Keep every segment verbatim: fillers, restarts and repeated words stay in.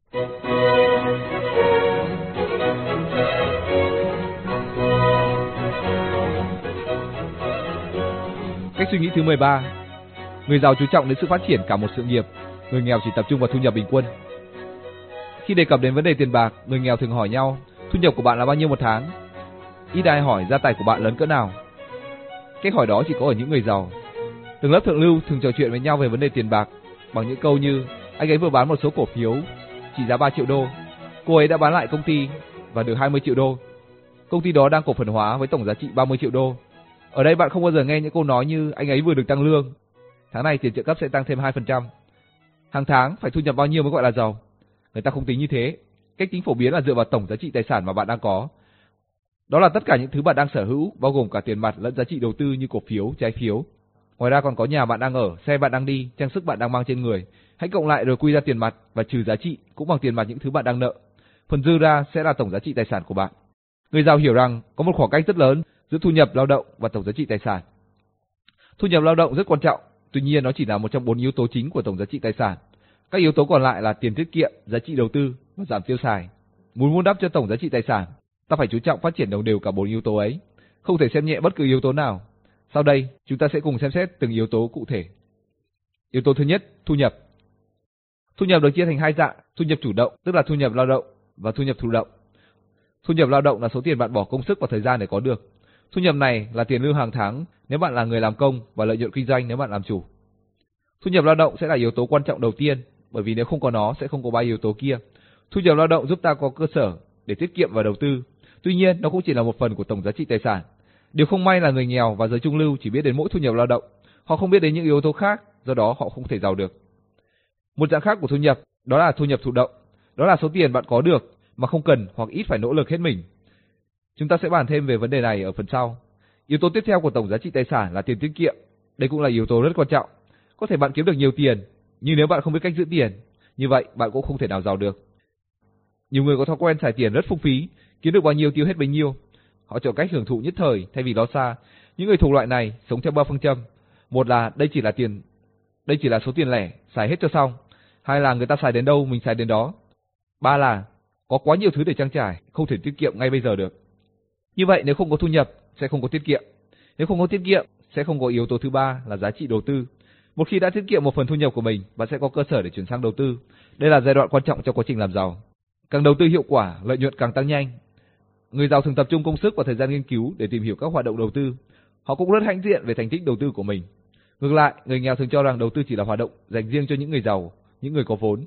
Cách suy nghĩ thứ mười ba. Người giàu chú trọng đến sự phát triển cả một sự nghiệp, người nghèo chỉ tập trung vào thu nhập bình quân. Khi đề cập đến vấn đề tiền bạc, người nghèo thường hỏi nhau, thu nhập của bạn là bao nhiêu một tháng? Ít ai hỏi gia tài của bạn lớn cỡ nào. Cách hỏi đó chỉ có ở những người giàu. Tầng lớp thượng lưu thường trò chuyện với nhau về vấn đề tiền bạc bằng những câu như anh ấy vừa bán một số cổ phiếu trị giá ba triệu đô, cô ấy đã bán lại công ty và được hai mươi triệu đô. Công ty đó đang cổ phần hóa với tổng giá trị ba mươi triệu đô. Ở đây bạn không bao giờ nghe những câu nói như anh ấy vừa được tăng lương, tháng này tiền trợ cấp sẽ tăng thêm hai phần trăm. Hàng tháng phải thu nhập bao nhiêu mới gọi là giàu? Người ta không tính như thế. Cách tính phổ biến là dựa vào tổng giá trị tài sản mà bạn đang có. Đó là tất cả những thứ bạn đang sở hữu, bao gồm cả tiền mặt lẫn giá trị đầu tư như cổ phiếu, trái phiếu. Ngoài ra còn có nhà bạn đang ở, xe bạn đang đi, trang sức bạn đang mang trên người. Hãy cộng lại rồi quy ra tiền mặt và trừ giá trị cũng bằng tiền mặt những thứ bạn đang nợ. Phần dư ra sẽ là tổng giá trị tài sản của bạn. Người giàu hiểu rằng có một khoảng cách rất lớn giữa thu nhập lao động và tổng giá trị tài sản. Thu nhập lao động rất quan trọng, tuy nhiên nó chỉ là một trong bốn yếu tố chính của tổng giá trị tài sản. Các yếu tố còn lại là tiền tiết kiệm, giá trị đầu tư và giảm tiêu xài. Muốn vun đắp cho tổng giá trị tài sản, ta phải chú trọng phát triển đồng đều cả bốn yếu tố ấy, không thể xem nhẹ bất cứ yếu tố nào. Sau đây, chúng ta sẽ cùng xem xét từng yếu tố cụ thể. Yếu tố thứ nhất, thu nhập. Thu nhập được chia thành hai dạng, thu nhập chủ động, tức là thu nhập lao động, và thu nhập thụ động. Thu nhập lao động là số tiền bạn bỏ công sức và thời gian để có được. Thu nhập này là tiền lương hàng tháng nếu bạn là người làm công và lợi nhuận kinh doanh nếu bạn làm chủ. Thu nhập lao động sẽ là yếu tố quan trọng đầu tiên, bởi vì nếu không có nó sẽ không có ba yếu tố kia. Thu nhập lao động giúp ta có cơ sở để tiết kiệm và đầu tư. Tuy nhiên, nó cũng chỉ là một phần của tổng giá trị tài sản. Điều không may là người nghèo và giới trung lưu chỉ biết đến mỗi thu nhập lao động, họ không biết đến những yếu tố khác, do đó họ không thể giàu được. Một dạng khác của thu nhập, đó là thu nhập thụ động. Đó là số tiền bạn có được mà không cần hoặc ít phải nỗ lực hết mình. Chúng ta sẽ bàn thêm về vấn đề này ở phần sau. Yếu tố tiếp theo của tổng giá trị tài sản là tiền tiết kiệm. Đây cũng là yếu tố rất quan trọng. Có thể bạn kiếm được nhiều tiền, nhưng nếu bạn không biết cách giữ tiền, như vậy bạn cũng không thể nào giàu được. Nhiều người có thói quen xài tiền rất phung phí, kiếm được bao nhiêu tiêu hết bấy nhiêu. Họ chọn cách hưởng thụ nhất thời thay vì lo xa. Những người thuộc loại này sống theo ba phương châm. Một là đây chỉ là tiền, đây chỉ là số tiền lẻ, xài hết cho xong. Hai là người ta xài đến đâu mình xài đến đó. Ba là có quá nhiều thứ để trang trải, không thể tiết kiệm ngay bây giờ được. Như vậy nếu không có thu nhập sẽ không có tiết kiệm. Nếu không có tiết kiệm sẽ không có yếu tố thứ ba là giá trị đầu tư. Một khi đã tiết kiệm một phần thu nhập của mình, bạn sẽ có cơ sở để chuyển sang đầu tư. Đây là giai đoạn quan trọng trong quá trình làm giàu. Càng đầu tư hiệu quả, lợi nhuận càng tăng nhanh. Người giàu thường tập trung công sức và thời gian nghiên cứu để tìm hiểu các hoạt động đầu tư. Họ cũng rất hãnh diện về thành tích đầu tư của mình. Ngược lại, người nghèo thường cho rằng đầu tư chỉ là hoạt động dành riêng cho những người giàu, những người có vốn.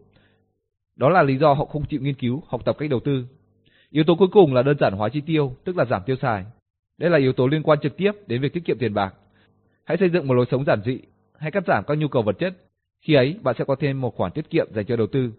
Đó là lý do họ không chịu nghiên cứu, học tập cách đầu tư. Yếu tố cuối cùng là đơn giản hóa chi tiêu, tức là giảm tiêu xài. Đây là yếu tố liên quan trực tiếp đến việc tiết kiệm tiền bạc. Hãy xây dựng một lối sống giản dị, hãy cắt giảm các nhu cầu vật chất. Khi ấy, bạn sẽ có thêm một khoản tiết kiệm dành cho đầu tư.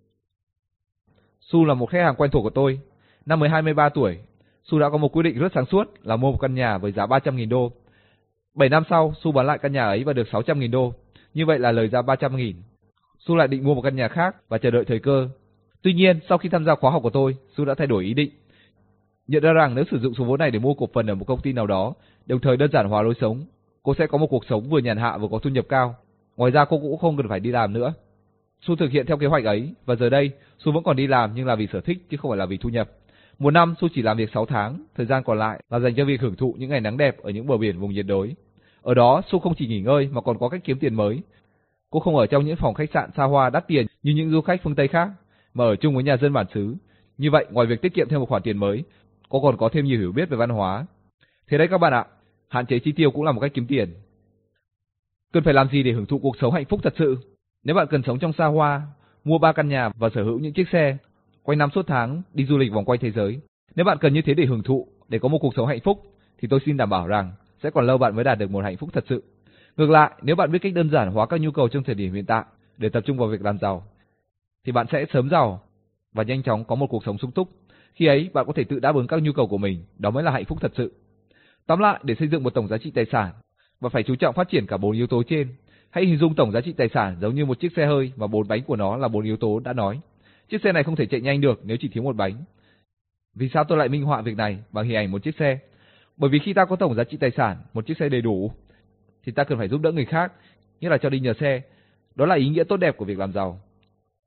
Su là một khách hàng quen thuộc của tôi. Năm mới hai mươi ba tuổi, Su đã có một quyết định rất sáng suốt là mua một căn nhà với giá ba trăm nghìn đô. bảy năm sau, Su bán lại căn nhà ấy và được sáu trăm nghìn đô. Như vậy là lời ra ba trăm nghìn. Su lại định mua một căn nhà khác và chờ đợi thời cơ. Tuy nhiên, sau khi tham gia khóa học của tôi, Su đã thay đổi ý định. Nhận ra rằng nếu sử dụng số vốn này để mua cổ phần ở một công ty nào đó, đồng thời đơn giản hóa lối sống, cô sẽ có một cuộc sống vừa nhàn hạ vừa có thu nhập cao. Ngoài ra cô cũng không cần phải đi làm nữa. Su thực hiện theo kế hoạch ấy và giờ đây, Su vẫn còn đi làm nhưng là vì sở thích chứ không phải là vì thu nhập. Một năm Su chỉ làm việc sáu tháng, thời gian còn lại là dành cho việc hưởng thụ những ngày nắng đẹp ở những bờ biển vùng nhiệt đới. Ở đó, Su không chỉ nghỉ ngơi mà còn có cách kiếm tiền mới. Cô không ở trong những phòng khách sạn xa hoa đắt tiền như những du khách phương Tây khác, mà ở chung với nhà dân bản xứ. Như vậy, ngoài việc tiết kiệm thêm một khoản tiền mới, cô còn có thêm nhiều hiểu biết về văn hóa. Thế đấy các bạn ạ, hạn chế chi tiêu cũng là một cách kiếm tiền. Cần phải làm gì để hưởng thụ cuộc sống hạnh phúc thật sự? Nếu bạn cần sống trong xa hoa, mua ba căn nhà và sở hữu những chiếc xe, quanh năm suốt tháng đi du lịch vòng quanh thế giới, nếu bạn cần như thế để hưởng thụ, để có một cuộc sống hạnh phúc, thì tôi xin đảm bảo rằng sẽ còn lâu bạn mới đạt được một hạnh phúc thật sự. Ngược lại, nếu bạn biết cách đơn giản hóa các nhu cầu trong thời điểm hiện tại để tập trung vào việc làm giàu, thì bạn sẽ sớm giàu và nhanh chóng có một cuộc sống sung túc. Khi ấy, bạn có thể tự đáp ứng các nhu cầu của mình, đó mới là hạnh phúc thật sự. Tóm lại, để xây dựng một tổng giá trị tài sản, bạn phải chú trọng phát triển cả bốn yếu tố trên. Hãy hình dung tổng giá trị tài sản giống như một chiếc xe hơi và bốn bánh của nó là bốn yếu tố đã nói. Chiếc xe này không thể chạy nhanh được nếu chỉ thiếu một bánh. Vì sao tôi lại minh họa việc này bằng hình ảnh một chiếc xe? Bởi vì khi ta có tổng giá trị tài sản, một chiếc xe đầy đủ, thì ta cần phải giúp đỡ người khác, như là cho đi nhờ xe. Đó là ý nghĩa tốt đẹp của việc làm giàu.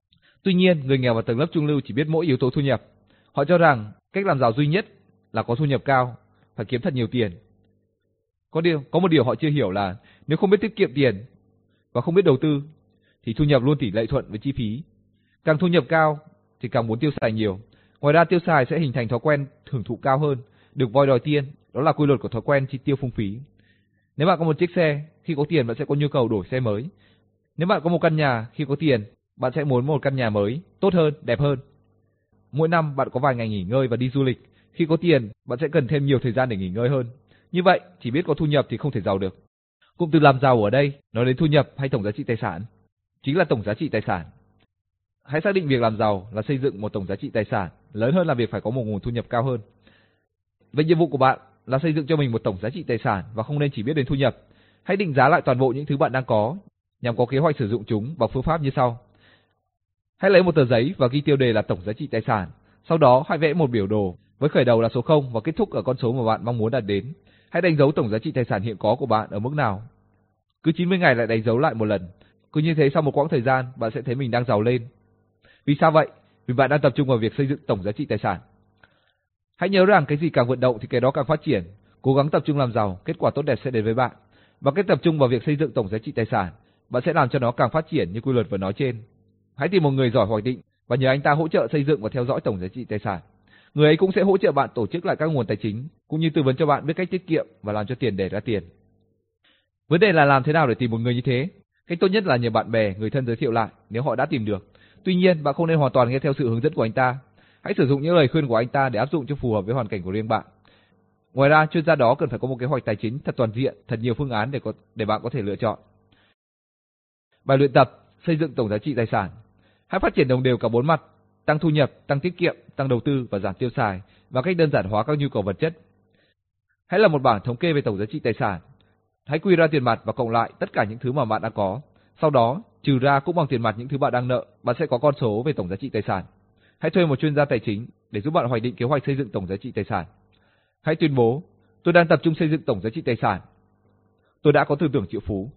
Tuy nhiên, người nghèo và tầng lớp trung lưu chỉ biết mỗi yếu tố thu nhập. Họ cho rằng cách làm giàu duy nhất là có thu nhập cao, phải kiếm thật nhiều tiền. Có điều, có một điều họ chưa hiểu là nếu không biết tiết kiệm tiền và không biết đầu tư thì thu nhập luôn tỷ lệ thuận với chi phí. Càng thu nhập cao thì càng muốn tiêu xài nhiều. Ngoài ra tiêu xài sẽ hình thành thói quen hưởng thụ cao hơn, được voi đòi tiên, đó là quy luật của thói quen chi tiêu phung phí. Nếu bạn có một chiếc xe, khi có tiền bạn sẽ có nhu cầu đổi xe mới. Nếu bạn có một căn nhà, khi có tiền, bạn sẽ muốn một căn nhà mới, tốt hơn, đẹp hơn. Mỗi năm bạn có vài ngày nghỉ ngơi và đi du lịch, khi có tiền, bạn sẽ cần thêm nhiều thời gian để nghỉ ngơi hơn. Như vậy, chỉ biết có thu nhập thì không thể giàu được. Cụm từ làm giàu ở đây nói đến thu nhập hay tổng giá trị tài sản, chính là tổng giá trị tài sản. Hãy xác định việc làm giàu là xây dựng một tổng giá trị tài sản lớn hơn là việc phải có một nguồn thu nhập cao hơn. Vậy nhiệm vụ của bạn là xây dựng cho mình một tổng giá trị tài sản và không nên chỉ biết đến thu nhập. Hãy định giá lại toàn bộ những thứ bạn đang có nhằm có kế hoạch sử dụng chúng bằng phương pháp như sau. Hãy lấy một tờ giấy và ghi tiêu đề là tổng giá trị tài sản. Sau đó hãy vẽ một biểu đồ với khởi đầu là số không và kết thúc ở con số mà bạn mong muốn đạt đến. Hãy đánh dấu tổng giá trị tài sản hiện có của bạn ở mức nào. Cứ chín mươi ngày lại đánh dấu lại một lần. Cứ như thế sau một quãng thời gian bạn sẽ thấy mình đang giàu lên. Vì sao vậy? Vì bạn đang tập trung vào việc xây dựng tổng giá trị tài sản. Hãy nhớ rằng cái gì càng vận động thì cái đó càng phát triển. Cố gắng tập trung làm giàu, kết quả tốt đẹp sẽ đến với bạn. Và cách tập trung vào việc xây dựng tổng giá trị tài sản, bạn sẽ làm cho nó càng phát triển như quy luật vừa nói trên. Hãy tìm một người giỏi hoạch định và nhờ anh ta hỗ trợ xây dựng và theo dõi tổng giá trị tài sản. Người ấy cũng sẽ hỗ trợ bạn tổ chức lại các nguồn tài chính, cũng như tư vấn cho bạn biết cách tiết kiệm và làm cho tiền để ra tiền. Vấn đề là làm thế nào để tìm một người như thế? Cách tốt nhất là nhờ bạn bè, người thân giới thiệu lại nếu họ đã tìm được. Tuy nhiên, bạn không nên hoàn toàn nghe theo sự hướng dẫn của anh ta. Hãy sử dụng những lời khuyên của anh ta để áp dụng cho phù hợp với hoàn cảnh của riêng bạn. Ngoài ra, chuyên gia đó cần phải có một kế hoạch tài chính thật toàn diện, thật nhiều phương án để có để bạn có thể lựa chọn. Bài luyện tập xây dựng tổng giá trị tài sản. Hãy phát triển đồng đều cả bốn mặt: tăng thu nhập, tăng tiết kiệm, tăng đầu tư và giảm tiêu xài, và cách đơn giản hóa các nhu cầu vật chất. Hãy làm một bảng thống kê về tổng giá trị tài sản. Hãy quy ra tiền mặt và cộng lại tất cả những thứ mà bạn đang có. Sau đó, trừ ra cũng bằng tiền mặt những thứ bạn đang nợ, bạn sẽ có con số về tổng giá trị tài sản. Hãy thuê một chuyên gia tài chính để giúp bạn hoạch định kế hoạch xây dựng tổng giá trị tài sản. Hãy tuyên bố, tôi đang tập trung xây dựng tổng giá trị tài sản. Tôi đã có tư tưởng triệu phú.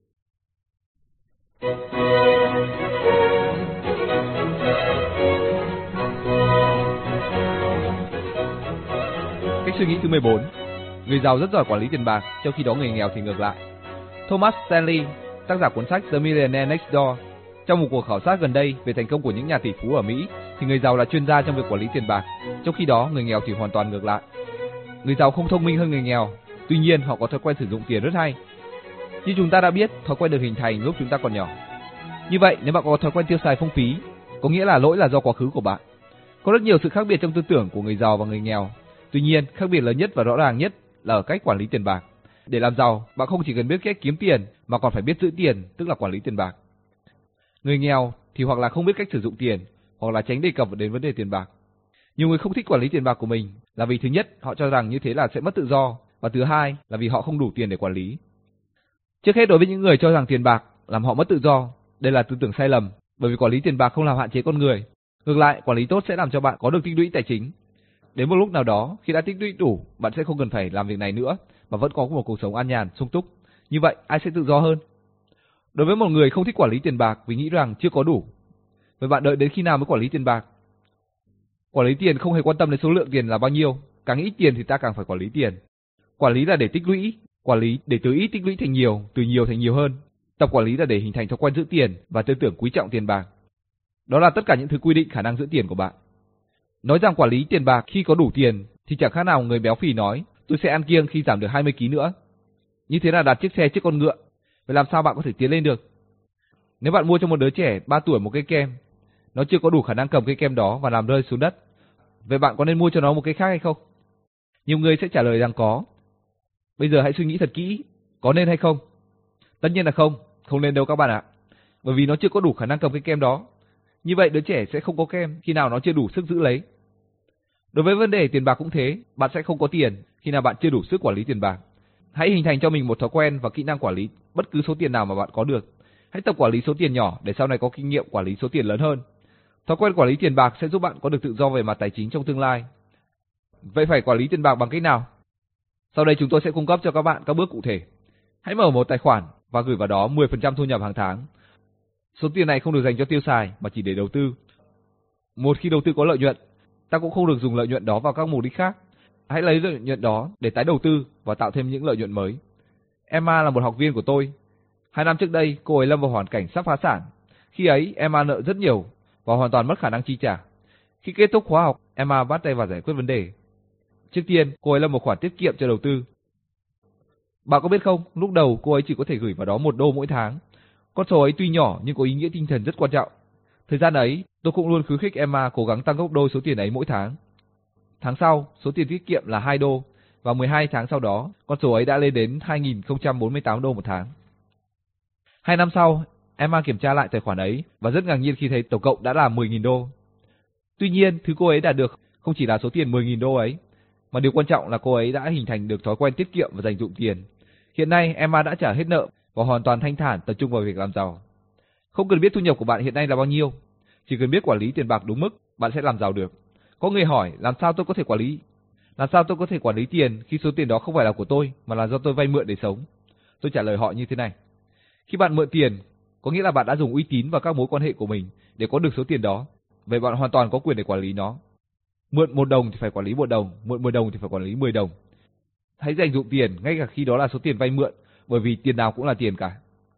Cách suy nghĩ thứ mười bốn. Người giàu rất giỏi quản lý tiền bạc, trong khi đó người nghèo thì ngược lại. Thomas Stanley, tác giả cuốn sách The Millionaire Next Door, trong một cuộc khảo sát gần đây về thành công của những nhà tỷ phú ở Mỹ, thì người giàu là chuyên gia trong việc quản lý tiền bạc, trong khi đó người nghèo thì hoàn toàn ngược lại. Người giàu không thông minh hơn người nghèo, tuy nhiên họ có thói quen sử dụng tiền rất hay. Như chúng ta đã biết, thói quen được hình thành lúc chúng ta còn nhỏ. Như vậy, nếu bạn có thói quen tiêu xài phung phí, có nghĩa là lỗi là do quá khứ của bạn. Có rất nhiều sự khác biệt trong tư tưởng của người giàu và người nghèo. Tuy nhiên, khác biệt lớn nhất và rõ ràng nhất là ở cách quản lý tiền bạc. Để làm giàu, bạn không chỉ cần biết cách kiếm tiền mà còn phải biết giữ tiền, tức là quản lý tiền bạc. Người nghèo thì hoặc là không biết cách sử dụng tiền, hoặc là tránh đề cập đến vấn đề tiền bạc. Nhiều người không thích quản lý tiền bạc của mình là vì thứ nhất, họ cho rằng như thế là sẽ mất tự do, và thứ hai là vì họ không đủ tiền để quản lý. Trước hết, đối với những người cho rằng tiền bạc làm họ mất tự do, đây là tư tưởng sai lầm, bởi vì quản lý tiền bạc không làm hạn chế con người. Ngược lại, quản lý tốt sẽ làm cho bạn có được tích lũy tài chính. Đến một lúc nào đó, khi đã tích lũy đủ, bạn sẽ không cần phải làm việc này nữa, mà vẫn có một cuộc sống an nhàn, sung túc. Như vậy, ai sẽ tự do hơn? Đối với một người không thích quản lý tiền bạc vì nghĩ rằng chưa có đủ, vậy bạn đợi đến khi nào mới quản lý tiền bạc? Quản lý tiền không hề quan tâm đến số lượng tiền là bao nhiêu, càng ít tiền thì ta càng phải quản lý tiền. Quản lý là để tích lũy, quản lý để từ ít tích lũy thành nhiều, từ nhiều thành nhiều hơn. Tập quản lý là để hình thành thói quen giữ tiền và tư tưởng quý trọng tiền bạc. Đó là tất cả những thứ quy định khả năng giữ tiền của bạn. Nói rằng quản lý tiền bạc khi có đủ tiền thì chẳng khác nào người béo phì nói, tôi sẽ ăn kiêng khi giảm được hai mươi ki lô gam nữa. Như thế là đặt chiếc xe trước con ngựa. Vậy làm sao bạn có thể tiến lên được? Nếu bạn mua cho một đứa trẻ ba tuổi một cây kem, nó chưa có đủ khả năng cầm cây kem đó và làm rơi xuống đất, vậy bạn có nên mua cho nó một cây khác hay không? Nhiều người sẽ trả lời rằng có. Bây giờ hãy suy nghĩ thật kỹ, có nên hay không? Tất nhiên là không, không nên đâu các bạn ạ. Bởi vì nó chưa có đủ khả năng cầm cây kem đó. Như vậy đứa trẻ sẽ không có kem khi nào nó chưa đủ sức giữ lấy. Đối với vấn đề tiền bạc cũng thế, bạn sẽ không có tiền khi nào bạn chưa đủ sức quản lý tiền bạc. Hãy hình thành cho mình một thói quen và kỹ năng quản lý bất cứ số tiền nào mà bạn có được. Hãy tập quản lý số tiền nhỏ để sau này có kinh nghiệm quản lý số tiền lớn hơn. Thói quen quản lý tiền bạc sẽ giúp bạn có được tự do về mặt tài chính trong tương lai. Vậy phải quản lý tiền bạc bằng cách nào? Sau đây chúng tôi sẽ cung cấp cho các bạn các bước cụ thể. Hãy mở một tài khoản và gửi vào đó mười phần trăm thu nhập hàng tháng. Số tiền này không được dành cho tiêu xài mà chỉ để đầu tư. Một khi đầu tư có lợi nhuận, ta cũng không được dùng lợi nhuận đó vào các mục đích khác. Hãy lấy lợi nhuận đó để tái đầu tư và tạo thêm những lợi nhuận mới. Emma là một học viên của tôi. Hai năm trước đây, cô ấy lâm vào hoàn cảnh sắp phá sản. Khi ấy, Emma nợ rất nhiều và hoàn toàn mất khả năng chi trả. Khi kết thúc khóa học, Emma bắt tay vào giải quyết vấn đề. Trước tiên, cô ấy lập một khoản tiết kiệm cho đầu tư. Bạn có biết không, lúc đầu cô ấy chỉ có thể gửi vào đó một đô mỗi tháng. Con số ấy tuy nhỏ nhưng có ý nghĩa tinh thần rất quan trọng. Thời gian ấy, tôi cũng luôn khuyến khích Emma cố gắng tăng gấp đôi số tiền ấy mỗi tháng. Tháng sau, số tiền tiết kiệm là hai đô và mười hai tháng sau đó, con số ấy đã lên đến hai nghìn không trăm bốn mươi tám đô một tháng. Hai năm sau, Emma kiểm tra lại tài khoản ấy và rất ngạc nhiên khi thấy tổng cộng đã là mười nghìn đô. Tuy nhiên, thứ cô ấy đạt được không chỉ là số tiền mười nghìn đô ấy, mà điều quan trọng là cô ấy đã hình thành được thói quen tiết kiệm và dành dụm tiền. Hiện nay, Emma đã trả hết nợ và hoàn toàn thanh thản tập trung vào việc làm giàu. Không cần biết thu nhập của bạn hiện nay là bao nhiêu, chỉ cần biết quản lý tiền bạc đúng mức, bạn sẽ làm giàu được. Có người hỏi, làm sao tôi có thể quản lý? Làm sao tôi có thể quản lý tiền khi số tiền đó không phải là của tôi, mà là do tôi vay mượn để sống? Tôi trả lời họ như thế này. Khi bạn mượn tiền, có nghĩa là bạn đã dùng uy tín và các mối quan hệ của mình để có được số tiền đó. Vậy bạn hoàn toàn có quyền để quản lý nó. Mượn một đồng thì phải quản lý một đồng, mượn mười đồng thì phải quản lý mười đồng. Hãy dành dụm tiền ngay cả khi đó là số tiền vay mượn, bởi vì tiền nào cũng là tiền cả.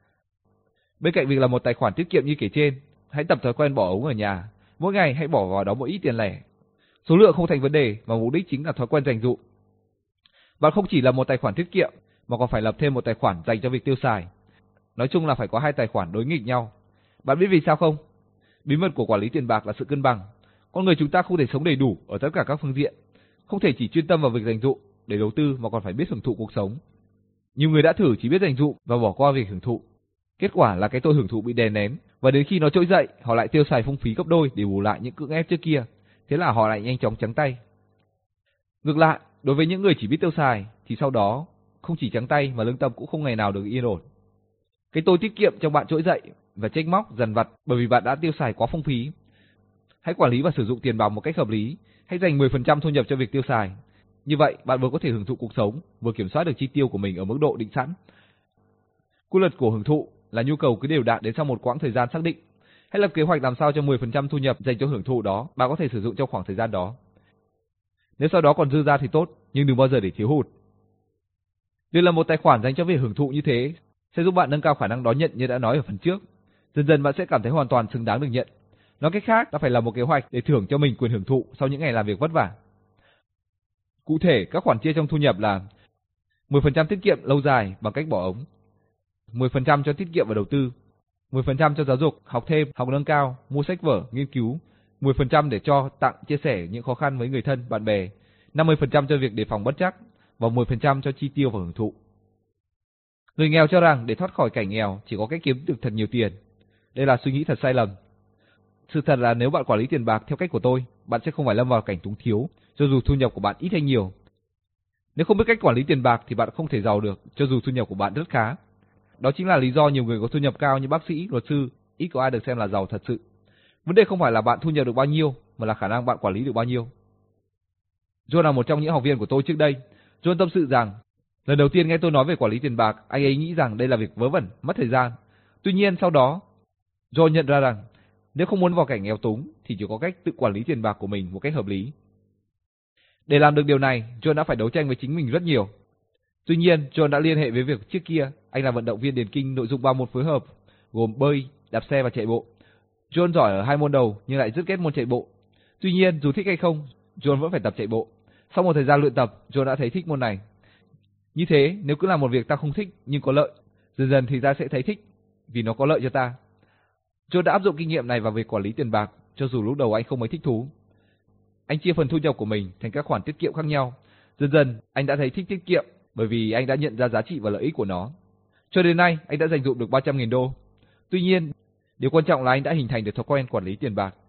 Bên cạnh việc là một tài khoản tiết kiệm như kể trên, hãy tập thói quen bỏ ống ở nhà. Mỗi ngày hãy bỏ vào đó một ít tiền lẻ. Số lượng không thành vấn đề, mà mục đích chính là thói quen dành dụm. Bạn không chỉ là một tài khoản tiết kiệm, mà còn phải lập thêm một tài khoản dành cho việc tiêu xài. Nói chung là phải có hai tài khoản đối nghịch nhau. Bạn biết vì sao không? Bí mật của quản lý tiền bạc là sự cân bằng. Con người chúng ta không thể sống đầy đủ ở tất cả các phương diện, không thể chỉ chuyên tâm vào việc dành dụm để đầu tư mà còn phải biết hưởng thụ cuộc sống. Nhiều người đã thử chỉ biết dành dụm và bỏ qua việc hưởng thụ. Kết quả là cái tôi hưởng thụ bị đè nén, và đến khi nó trỗi dậy, họ lại tiêu xài phung phí gấp đôi để bù lại những cưỡng ép trước kia. Thế là họ lại nhanh chóng trắng tay. Ngược lại, đối với những người chỉ biết tiêu xài thì sau đó không chỉ trắng tay mà lương tâm cũng không ngày nào được yên ổn. Cái tôi tiết kiệm trong bạn trỗi dậy và trách móc dằn vặt bởi vì bạn đã tiêu xài quá phung phí. Hãy quản lý và sử dụng tiền bạc một cách hợp lý, hãy dành mười phần trăm thu nhập cho việc tiêu xài. Như vậy, bạn vừa có thể hưởng thụ cuộc sống, vừa kiểm soát được chi tiêu của mình ở mức độ định sẵn. Quy luật của hưởng thụ là nhu cầu cứ đều đặn đến sau một quãng thời gian xác định. Hãy lập kế hoạch làm sao cho mười phần trăm thu nhập dành cho hưởng thụ đó bạn có thể sử dụng trong khoảng thời gian đó. Nếu sau đó còn dư ra thì tốt, nhưng đừng bao giờ để thiếu hụt. Việc là một tài khoản dành cho việc hưởng thụ như thế sẽ giúp bạn nâng cao khả năng đón nhận như đã nói ở phần trước. Dần dần bạn sẽ cảm thấy hoàn toàn xứng đáng được nhận. Nói cách khác, ta phải làm một kế hoạch để thưởng cho mình quyền hưởng thụ sau những ngày làm việc vất vả. Cụ thể, các khoản chia trong thu nhập là mười phần trăm tiết kiệm lâu dài bằng cách bỏ ống, mười phần trăm cho tiết kiệm và đầu tư, mười phần trăm cho giáo dục, học thêm, học nâng cao, mua sách vở, nghiên cứu, mười phần trăm để cho, tặng, chia sẻ những khó khăn với người thân, bạn bè, năm mươi phần trăm cho việc đề phòng bất trắc và mười phần trăm cho chi tiêu và hưởng thụ. Người nghèo cho rằng để thoát khỏi cảnh nghèo chỉ có cách kiếm được thật nhiều tiền. Đây là suy nghĩ thật sai lầm. Sự thật là nếu bạn quản lý tiền bạc theo cách của tôi, bạn sẽ không phải lâm vào cảnh túng thiếu, cho dù thu nhập của bạn ít hay nhiều. Nếu không biết cách quản lý tiền bạc thì bạn không thể giàu được, cho dù thu nhập của bạn rất khá. Đó chính là lý do nhiều người có thu nhập cao như bác sĩ, luật sư, ít có ai được xem là giàu thật sự. Vấn đề không phải là bạn thu nhập được bao nhiêu, mà là khả năng bạn quản lý được bao nhiêu. John là một trong những học viên của tôi trước đây. John tâm sự rằng, lần đầu tiên nghe tôi nói về quản lý tiền bạc, anh ấy nghĩ rằng đây là việc vớ vẩn, mất thời gian. Tuy nhiên sau đó, John nhận ra rằng, nếu không muốn vào cảnh nghèo túng, thì chỉ có cách tự quản lý tiền bạc của mình một cách hợp lý. Để làm được điều này, John đã phải đấu tranh với chính mình rất nhiều. Tuy nhiên, John đã liên hệ với việc trước kia anh là vận động viên điền kinh nội dung ba môn phối hợp, gồm bơi, đạp xe và chạy bộ. John giỏi ở hai môn đầu nhưng lại rất ghét môn chạy bộ. Tuy nhiên, dù thích hay không, John vẫn phải tập chạy bộ. Sau một thời gian luyện tập, John đã thấy thích môn này. Như thế, nếu cứ làm một việc ta không thích nhưng có lợi, dần dần thì ta sẽ thấy thích vì nó có lợi cho ta. John đã áp dụng kinh nghiệm này vào việc quản lý tiền bạc, cho dù lúc đầu anh không mấy thích thú. Anh chia phần thu nhập của mình thành các khoản tiết kiệm khác nhau. Dần dần, anh đã thấy thích tiết kiệm bởi vì anh đã nhận ra giá trị và lợi ích của nó. Cho đến nay, anh đã dành dụm được ba trăm nghìn đô. Tuy nhiên, điều quan trọng là anh đã hình thành được thói quen quản lý tiền bạc.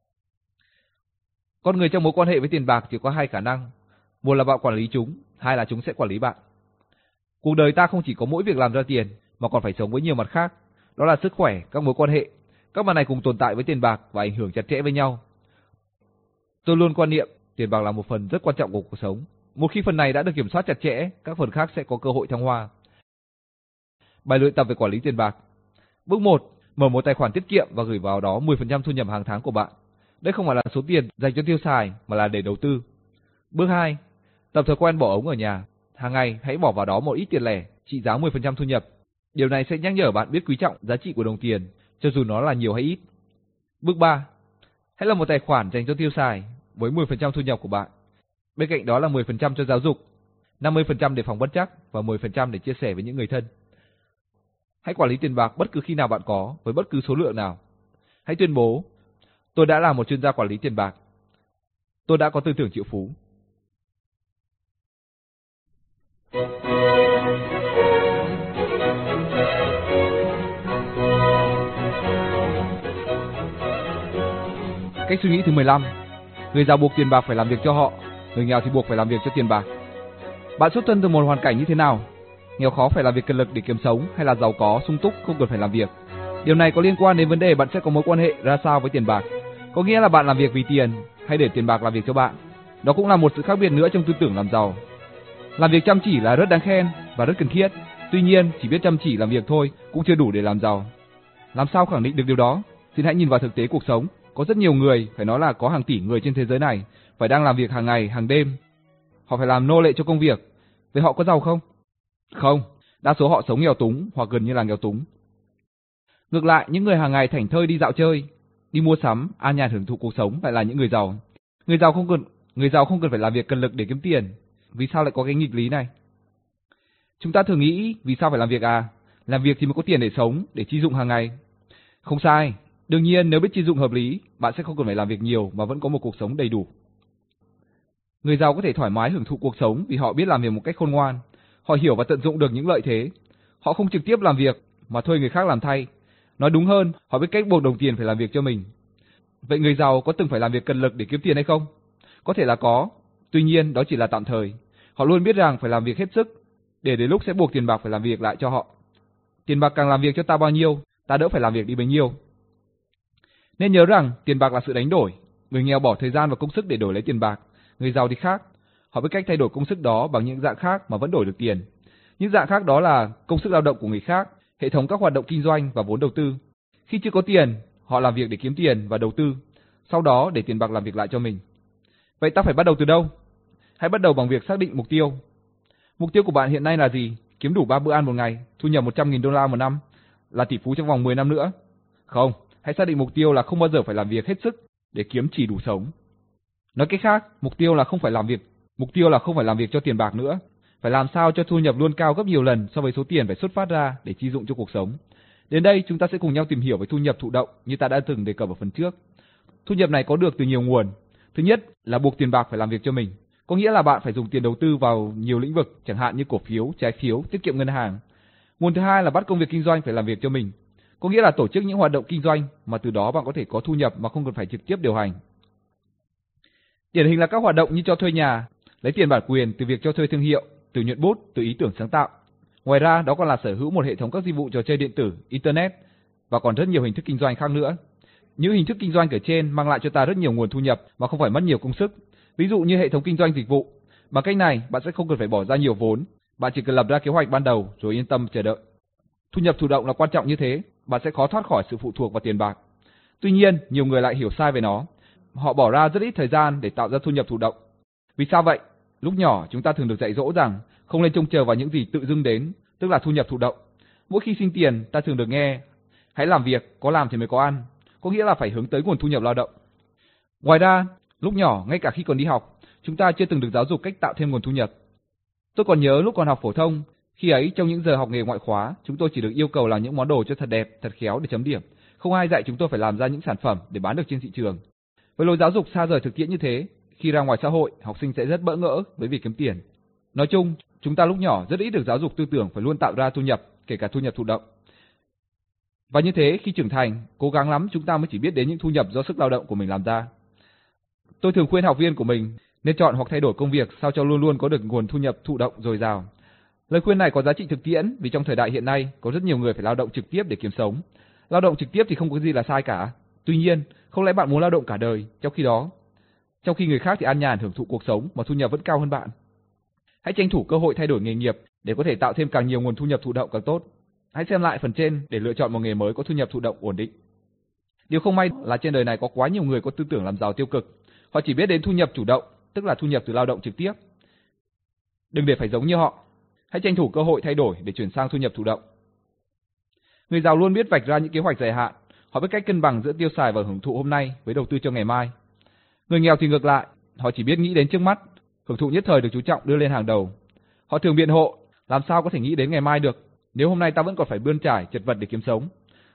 Con người trong mối quan hệ với tiền bạc chỉ có hai khả năng. Một là bạn quản lý chúng, hai là chúng sẽ quản lý bạn. Cuộc đời ta không chỉ có mỗi việc làm ra tiền, mà còn phải sống với nhiều mặt khác. Đó là sức khỏe, các mối quan hệ. Các mặt này cùng tồn tại với tiền bạc và ảnh hưởng chặt chẽ với nhau. Tôi luôn quan niệm tiền bạc là một phần rất quan trọng của cuộc sống. Một khi phần này đã được kiểm soát chặt chẽ, các phần khác sẽ có cơ hội thăng hoa. Bài luyện tập về quản lý tiền bạc. Bước một. Mở một tài khoản tiết kiệm và gửi vào đó mười phần trăm thu nhập hàng tháng của bạn. Đây không phải là số tiền dành cho tiêu xài mà là để đầu tư. Bước hai. Tập thói quen bỏ ống ở nhà. Hàng ngày hãy bỏ vào đó một ít tiền lẻ trị giá mười phần trăm thu nhập. Điều này sẽ nhắc nhở bạn biết quý trọng giá trị của đồng tiền, cho dù nó là nhiều hay ít. Bước ba. Hãy lập một tài khoản dành cho tiêu xài với mười phần trăm thu nhập của bạn. Bên cạnh đó là mười phần trăm cho giáo dục, năm mươi phần trăm để phòng bất trắc và mười phần trăm để chia sẻ với những người thân. Hãy quản lý tiền bạc bất cứ khi nào bạn có với bất cứ số lượng nào. Hãy tuyên bố, tôi đã là một chuyên gia quản lý tiền bạc. Tôi đã có tư tưởng triệu phú. Cách suy nghĩ thứ mười lăm. Người giàu buộc tiền bạc phải làm việc cho họ, người nghèo thì buộc phải làm việc cho tiền bạc. Bạn xuất thân từ một hoàn cảnh như thế nào? Nghèo khó phải làm việc cật lực để kiếm sống hay là giàu có sung túc không cần phải làm việc? Điều này có liên quan đến vấn đề bạn sẽ có mối quan hệ ra sao với tiền bạc. Có nghĩa là bạn làm việc vì tiền hay để tiền bạc làm việc cho bạn. Đó cũng là một sự khác biệt nữa trong tư tưởng làm giàu. Làm việc chăm chỉ là rất đáng khen và rất cần thiết. Tuy nhiên, chỉ biết chăm chỉ làm việc thôi cũng chưa đủ để làm giàu. Làm sao khẳng định được điều đó? Xin hãy nhìn vào thực tế cuộc sống. Có rất nhiều người, phải nói là có hàng tỷ người trên thế giới này, phải đang làm việc hàng ngày, hàng đêm. Họ phải làm nô lệ cho công việc. Vậy họ có giàu không? Không, đa số họ sống nghèo túng hoặc gần như là nghèo túng. Ngược lại, những người hàng ngày thảnh thơi đi dạo chơi, đi mua sắm, an nhàn hưởng thụ cuộc sống lại là những người giàu. Người giàu không cần, người giàu không cần phải làm việc cật lực để kiếm tiền. Vì sao lại có cái nghịch lý này? Chúng ta thường nghĩ vì sao phải làm việc à? Làm việc thì mới có tiền để sống, để chi dụng hàng ngày. Không sai. Đương nhiên nếu biết chi dụng hợp lý, bạn sẽ không cần phải làm việc nhiều mà vẫn có một cuộc sống đầy đủ. Người giàu có thể thoải mái hưởng thụ cuộc sống vì họ biết làm việc một cách khôn ngoan. Họ hiểu và tận dụng được những lợi thế. Họ không trực tiếp làm việc mà thuê người khác làm thay. Nói đúng hơn, họ biết cách buộc đồng tiền phải làm việc cho mình. Vậy người giàu có từng phải làm việc cật lực để kiếm tiền hay không? Có thể là có. Tuy nhiên đó chỉ là tạm thời. Họ luôn biết rằng phải làm việc hết sức để đến lúc sẽ buộc tiền bạc phải làm việc lại cho họ. Tiền bạc càng làm việc cho ta bao nhiêu, ta đỡ phải làm việc đi bấy nhiêu. Nên nhớ rằng tiền bạc là sự đánh đổi. Người nghèo bỏ thời gian và công sức để đổi lấy tiền bạc. Người giàu thì khác. Họ biết cách thay đổi công sức đó bằng những dạng khác mà vẫn đổi được tiền. Những dạng khác đó là công sức lao động của người khác, hệ thống các hoạt động kinh doanh và vốn đầu tư. Khi chưa có tiền, họ làm việc để kiếm tiền và đầu tư, sau đó để tiền bạc làm việc lại cho mình. Vậy ta phải bắt đầu từ đâu? Hãy bắt đầu bằng việc xác định mục tiêu. Mục tiêu của bạn hiện nay là gì? Kiếm đủ ba bữa ăn một ngày, thu nhập một trăm nghìn đô la một năm, là tỷ phú trong vòng mười năm nữa? Không, hãy xác định mục tiêu là không bao giờ phải làm việc hết sức để kiếm chỉ đủ sống. Nói cách khác, mục tiêu là không phải làm việc, mục tiêu là không phải làm việc cho tiền bạc nữa, phải làm sao cho thu nhập luôn cao gấp nhiều lần so với số tiền phải xuất phát ra để chi dụng cho cuộc sống. Đến đây chúng ta sẽ cùng nhau tìm hiểu về thu nhập thụ động như ta đã từng đề cập ở phần trước. Thu nhập này có được từ nhiều nguồn. Thứ nhất là buộc tiền bạc phải làm việc cho mình, có nghĩa là bạn phải dùng tiền đầu tư vào nhiều lĩnh vực, chẳng hạn như cổ phiếu, trái phiếu, tiết kiệm ngân hàng. Nguồn thứ hai là bắt công việc kinh doanh phải làm việc cho mình, có nghĩa là tổ chức những hoạt động kinh doanh mà từ đó bạn có thể có thu nhập mà không cần phải trực tiếp điều hành. Điển hình là các hoạt động như cho thuê nhà, lấy tiền bản quyền từ việc cho thuê thương hiệu, từ nhuận bút, từ ý tưởng sáng tạo. Ngoài ra, đó còn là sở hữu một hệ thống các dịch vụ trò chơi điện tử, internet và còn rất nhiều hình thức kinh doanh khác nữa. Những hình thức kinh doanh kể trên mang lại cho ta rất nhiều nguồn thu nhập mà không phải mất nhiều công sức. Ví dụ như hệ thống kinh doanh dịch vụ. Bằng cách này, bạn sẽ không cần phải bỏ ra nhiều vốn, bạn chỉ cần lập ra kế hoạch ban đầu rồi yên tâm chờ đợi. Thu nhập thụ động là quan trọng như thế, bạn sẽ khó thoát khỏi sự phụ thuộc vào tiền bạc. Tuy nhiên, nhiều người lại hiểu sai về nó. Họ bỏ ra rất ít thời gian để tạo ra thu nhập thụ động. Vì sao vậy? Lúc nhỏ chúng ta thường được dạy dỗ rằng không nên trông chờ vào những gì tự dưng đến, tức là thu nhập thụ động. Mỗi khi xin tiền, ta thường được nghe hãy làm việc, có làm thì mới có ăn, có nghĩa là phải hướng tới nguồn thu nhập lao động. Ngoài ra, lúc nhỏ, ngay cả khi còn đi học, chúng ta chưa từng được giáo dục cách tạo thêm nguồn thu nhập. Tôi còn nhớ lúc còn học phổ thông, khi ấy trong những giờ học nghề ngoại khóa, chúng tôi chỉ được yêu cầu làm những món đồ cho thật đẹp, thật khéo để chấm điểm. Không ai dạy chúng tôi phải làm ra những sản phẩm để bán được trên thị trường. Với lối giáo dục xa rời thực tiễn như thế, khi ra ngoài xã hội, học sinh sẽ rất bỡ ngỡ với việc kiếm tiền. Nói chung, chúng ta lúc nhỏ rất ít được giáo dục tư tưởng phải luôn tạo ra thu nhập, kể cả thu nhập thụ động. Và như thế, khi trưởng thành, cố gắng lắm chúng ta mới chỉ biết đến những thu nhập do sức lao động của mình làm ra. Tôi thường khuyên học viên của mình nên chọn hoặc thay đổi công việc sao cho luôn luôn có được nguồn thu nhập thụ động dồi dào. Lời khuyên này có giá trị thực tiễn vì trong thời đại hiện nay có rất nhiều người phải lao động trực tiếp để kiếm sống. Lao động trực tiếp thì không có gì là sai cả. Tuy nhiên, không lẽ bạn muốn lao động cả đời, trong khi đó, trong khi người khác thì an nhàn hưởng thụ cuộc sống mà thu nhập vẫn cao hơn bạn? Hãy tranh thủ cơ hội thay đổi nghề nghiệp để có thể tạo thêm càng nhiều nguồn thu nhập thụ động càng tốt. Hãy xem lại phần trên để lựa chọn một nghề mới có thu nhập thụ động ổn định. Điều không may là trên đời này có quá nhiều người có tư tưởng làm giàu tiêu cực. Họ chỉ biết đến thu nhập chủ động, tức là thu nhập từ lao động trực tiếp. Đừng để phải giống như họ. Hãy tranh thủ cơ hội thay đổi để chuyển sang thu nhập thụ động. Người giàu luôn biết vạch ra những kế hoạch dài hạn. Họ biết cách cân bằng giữa tiêu xài và hưởng thụ hôm nay với đầu tư cho ngày mai. Người nghèo thì ngược lại, họ chỉ biết nghĩ đến trước mắt, hưởng thụ nhất thời được chú trọng đưa lên hàng đầu. Họ thường biện hộ, làm sao có thể nghĩ đến ngày mai được, nếu hôm nay ta vẫn còn phải bươn trải chật vật để kiếm sống.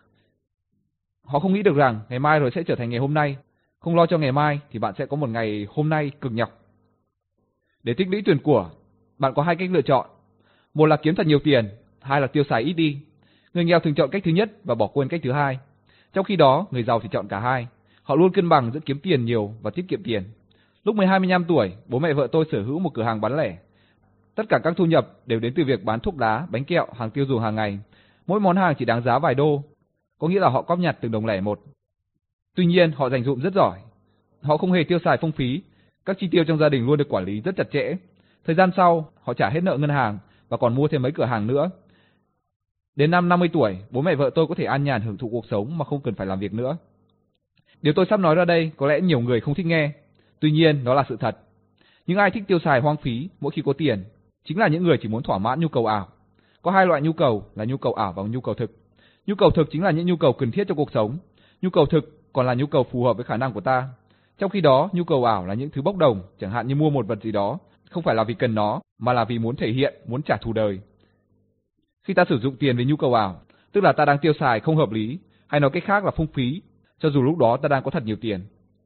Họ không nghĩ được rằng ngày mai rồi sẽ trở thành ngày hôm nay, không lo cho ngày mai thì bạn sẽ có một ngày hôm nay cực nhọc. Để tích lũy tiền của, bạn có hai cách lựa chọn. Một là kiếm thật nhiều tiền, hai là tiêu xài ít đi. Người nghèo thường chọn cách thứ nhất và bỏ quên cách thứ hai. Trong khi đó, người giàu thì chọn cả hai. Họ luôn cân bằng giữa kiếm tiền nhiều và tiết kiệm tiền. Lúc mười hai mười lăm tuổi, bố mẹ vợ tôi sở hữu một cửa hàng bán lẻ. Tất cả các thu nhập đều đến từ việc bán thuốc lá, bánh kẹo, hàng tiêu dùng hàng ngày. Mỗi món hàng chỉ đáng giá vài đô, có nghĩa là họ cóp nhặt từng đồng lẻ một. Tuy nhiên, họ dành dụm rất giỏi. Họ không hề tiêu xài phung phí, các chi tiêu trong gia đình luôn được quản lý rất chặt chẽ. Thời gian sau, họ trả hết nợ ngân hàng và còn mua thêm mấy cửa hàng nữa. Đến năm năm mươi tuổi, bố mẹ vợ tôi có thể an nhàn hưởng thụ cuộc sống mà không cần phải làm việc nữa. Điều tôi sắp nói ra đây có lẽ nhiều người không thích nghe, tuy nhiên nó là sự thật. Những ai thích tiêu xài hoang phí mỗi khi có tiền chính là những người chỉ muốn thỏa mãn nhu cầu ảo. Có hai loại nhu cầu là nhu cầu ảo và nhu cầu thực. Nhu cầu thực chính là những nhu cầu cần thiết cho cuộc sống. Nhu cầu thực còn là nhu cầu phù hợp với khả năng của ta. Trong khi đó, nhu cầu ảo là những thứ bốc đồng, chẳng hạn như mua một vật gì đó, không phải là vì cần nó, mà là vì muốn thể hiện, muốn trả thù đời. Khi ta sử dụng tiền vì nhu cầu ảo, tức là ta đang tiêu xài không hợp lý, hay nói cách khác là phung phí, cho dù lúc đó ta đang có thật nhiều tiền.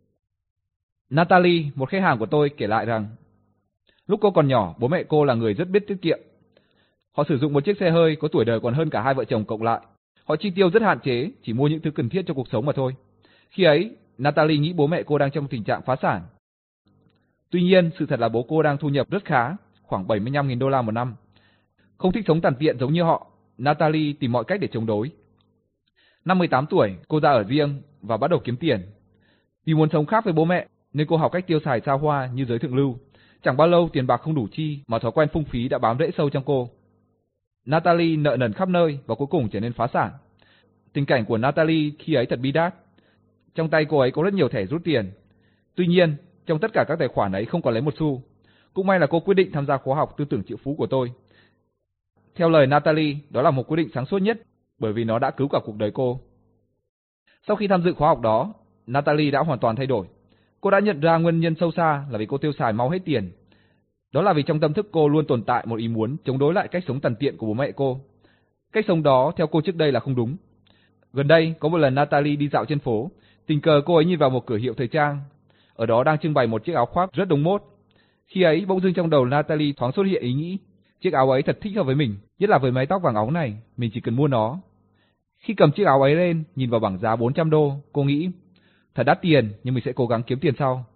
Natalie, một khách hàng của tôi, kể lại rằng, lúc cô còn nhỏ, bố mẹ cô là người rất biết tiết kiệm. Họ sử dụng một chiếc xe hơi có tuổi đời còn hơn cả hai vợ chồng cộng lại. Họ chi tiêu rất hạn chế, chỉ mua những thứ cần thiết cho cuộc sống mà thôi. Khi ấy, Natalie nghĩ bố mẹ cô đang trong tình trạng phá sản. Tuy nhiên, sự thật là bố cô đang thu nhập rất khá, khoảng bảy mươi lăm nghìn đô la một năm. Không thích sống tàn tiện giống như họ, Natalie tìm mọi cách để chống đối. Năm mười tám tuổi, cô ra ở riêng và bắt đầu kiếm tiền. Vì muốn sống khác với bố mẹ, nên cô học cách tiêu xài xa hoa như giới thượng lưu. Chẳng bao lâu tiền bạc không đủ chi mà thói quen phung phí đã bám rễ sâu trong cô. Natalie nợ nần khắp nơi và cuối cùng trở nên phá sản. Tình cảnh của Natalie khi ấy thật bi đát. Trong tay cô ấy có rất nhiều thẻ rút tiền. Tuy nhiên, trong tất cả các tài khoản ấy không còn lấy một xu. Cũng may là cô quyết định tham gia khóa học tư tưởng triệu phú của tôi. Theo lời Natalie, đó là một quyết định sáng suốt nhất, bởi vì nó đã cứu cả cuộc đời cô. Sau khi tham dự khóa học đó, Natalie đã hoàn toàn thay đổi. Cô đã nhận ra nguyên nhân sâu xa là vì cô tiêu xài mau hết tiền. Đó là vì trong tâm thức cô luôn tồn tại một ý muốn chống đối lại cách sống tàn tiện của bố mẹ cô. Cách sống đó theo cô trước đây là không đúng. Gần đây, có một lần Natalie đi dạo trên phố, tình cờ cô ấy nhìn vào một cửa hiệu thời trang. Ở đó đang trưng bày một chiếc áo khoác rất đúng mốt. Khi ấy, bỗng dưng trong đầu Natalie thoáng xuất hiện ý nghĩ, chiếc áo ấy thật thích hợp với mình, nhất là với mái tóc vàng óng này, mình chỉ cần mua nó. Khi cầm chiếc áo ấy lên, nhìn vào bảng giá bốn trăm đô, cô nghĩ, thật đắt tiền nhưng mình sẽ cố gắng kiếm tiền sau.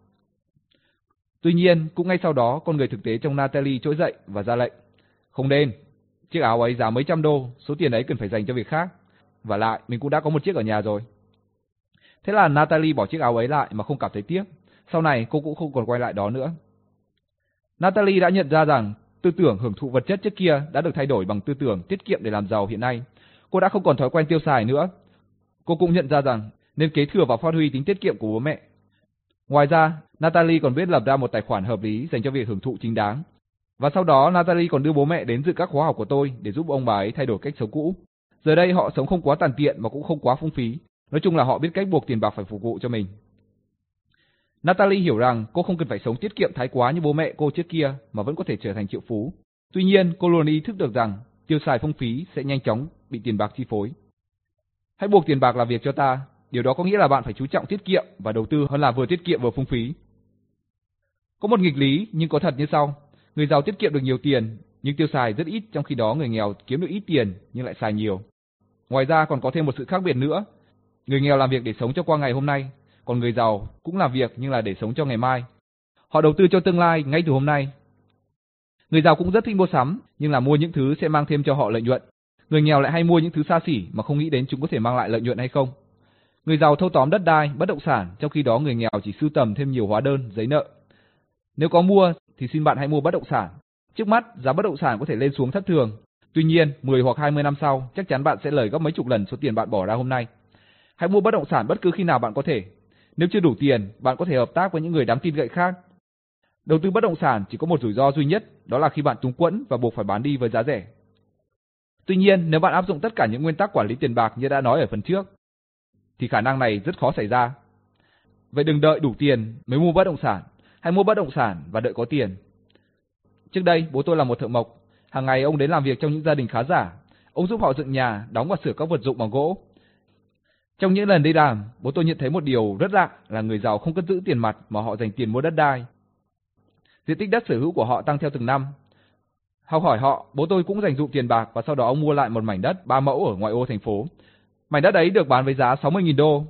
Tuy nhiên, cũng ngay sau đó, con người thực tế trong Natalie trỗi dậy và ra lệnh, không nên, chiếc áo ấy giá mấy trăm đô, số tiền ấy cần phải dành cho việc khác. Và lại, mình cũng đã có một chiếc ở nhà rồi. Thế là Natalie bỏ chiếc áo ấy lại mà không cảm thấy tiếc. Sau này cô cũng không còn quay lại đó nữa. Natalie đã nhận ra rằng tư tưởng hưởng thụ vật chất trước kia đã được thay đổi bằng tư tưởng tiết kiệm để làm giàu hiện nay. Cô đã không còn thói quen tiêu xài nữa. Cô cũng nhận ra rằng nên kế thừa và phát huy tính tiết kiệm của bố mẹ. Ngoài ra, Natalie còn biết lập ra một tài khoản hợp lý dành cho việc hưởng thụ chính đáng. Và sau đó Natalie còn đưa bố mẹ đến dự các khóa học của tôi để giúp ông bà ấy thay đổi cách sống cũ. Giờ đây họ sống không quá tàn tiện mà cũng không quá phung phí. Nói chung là họ biết cách buộc tiền bạc phải phục vụ cho mình. Natalie hiểu rằng cô không cần phải sống tiết kiệm thái quá như bố mẹ cô trước kia mà vẫn có thể trở thành triệu phú. Tuy nhiên, cô luôn ý thức được rằng tiêu xài phung phí sẽ nhanh chóng bị tiền bạc chi phối. Hãy buộc tiền bạc làm việc cho ta. Điều đó có nghĩa là bạn phải chú trọng tiết kiệm và đầu tư hơn là vừa tiết kiệm vừa phung phí. Có một nghịch lý nhưng có thật như sau. Người giàu tiết kiệm được nhiều tiền nhưng tiêu xài rất ít, trong khi đó người nghèo kiếm được ít tiền nhưng lại xài nhiều. Ngoài ra còn có thêm một sự khác biệt nữa. Người nghèo làm việc để sống cho qua ngày hôm nay, còn người giàu cũng làm việc nhưng là để sống cho ngày mai. Họ đầu tư cho tương lai ngay từ hôm nay. Người giàu cũng rất thích mua sắm, nhưng là mua những thứ sẽ mang thêm cho họ lợi nhuận. Người nghèo lại hay mua những thứ xa xỉ mà không nghĩ đến chúng có thể mang lại lợi nhuận hay không. Người giàu thâu tóm đất đai, bất động sản, trong khi đó người nghèo chỉ sưu tầm thêm nhiều hóa đơn, giấy nợ. Nếu có mua thì xin bạn hãy mua bất động sản. Trước mắt, giá bất động sản có thể lên xuống thất thường. Tuy nhiên, mười hoặc hai mươi năm sau, chắc chắn bạn sẽ lời gấp mấy chục lần số tiền bạn bỏ ra hôm nay. Hãy mua bất động sản bất cứ khi nào bạn có thể. Nếu chưa đủ tiền, bạn có thể hợp tác với những người đáng tin cậy khác. Đầu tư bất động sản chỉ có một rủi ro duy nhất, đó là khi bạn túng quẫn và buộc phải bán đi với giá rẻ. Tuy nhiên, nếu bạn áp dụng tất cả những nguyên tắc quản lý tiền bạc như đã nói ở phần trước, thì khả năng này rất khó xảy ra. Vậy đừng đợi đủ tiền mới mua bất động sản, hãy mua bất động sản và đợi có tiền. Trước đây, bố tôi là một thợ mộc. Hàng ngày ông đến làm việc trong những gia đình khá giả. Ông giúp họ dựng nhà, đóng và sửa các vật dụng bằng gỗ. Trong những lần đi làm, bố tôi nhận thấy một điều rất lạ là người giàu không cất giữ tiền mặt mà họ dành tiền mua đất đai. Diện tích đất sở hữu của họ tăng theo từng năm. Học hỏi họ, bố tôi cũng dành dụm tiền bạc và sau đó ông mua lại một mảnh đất ba mẫu ở ngoại ô thành phố. Mảnh đất ấy được bán với giá sáu mươi nghìn đô.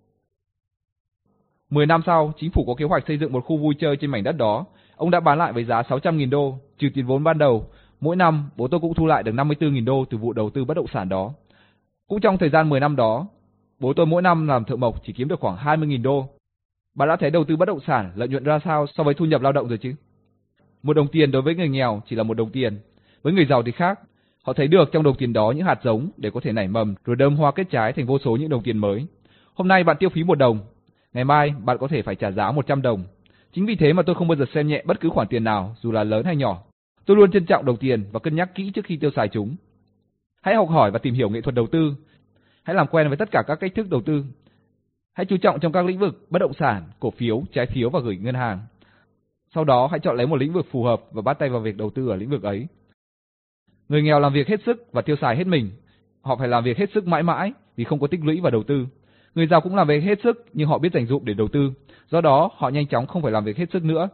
mười năm sau, chính phủ có kế hoạch xây dựng một khu vui chơi trên mảnh đất đó. Ông đã bán lại với giá sáu trăm nghìn đô, trừ tiền vốn ban đầu. Mỗi năm, bố tôi cũng thu lại được năm mươi tư nghìn đô từ vụ đầu tư bất động sản đó. Cũng trong thời gian mười năm đó, bố tôi mỗi năm làm thợ mộc chỉ kiếm được khoảng hai mươi nghìn đô. Bạn đã thấy đầu tư bất động sản lợi nhuận ra sao so với thu nhập lao động rồi chứ? Một đồng tiền đối với người nghèo chỉ là một đồng tiền. Với người giàu thì khác. Họ thấy được trong đồng tiền đó những hạt giống để có thể nảy mầm rồi đơm hoa kết trái thành vô số những đồng tiền mới. Hôm nay bạn tiêu phí một đồng, ngày mai bạn có thể phải trả giá một trăm đồng. Chính vì thế mà tôi không bao giờ xem nhẹ bất cứ khoản tiền nào, dù là lớn hay nhỏ. Tôi luôn trân trọng đồng tiền và cân nhắc kỹ trước khi tiêu xài chúng. Hãy học hỏi và tìm hiểu nghệ thuật đầu tư. Hãy làm quen với tất cả các cách thức đầu tư. Hãy chú trọng trong các lĩnh vực bất động sản, cổ phiếu, trái phiếu và gửi ngân hàng. Sau đó hãy chọn lấy một lĩnh vực phù hợp và bắt tay vào việc đầu tư ở lĩnh vực ấy. Người nghèo làm việc hết sức và tiêu xài hết mình. Họ phải làm việc hết sức mãi mãi vì không có tích lũy và đầu tư. Người giàu cũng làm việc hết sức nhưng họ biết dành dụm để đầu tư. Do đó họ nhanh chóng không phải làm việc hết sức nữa.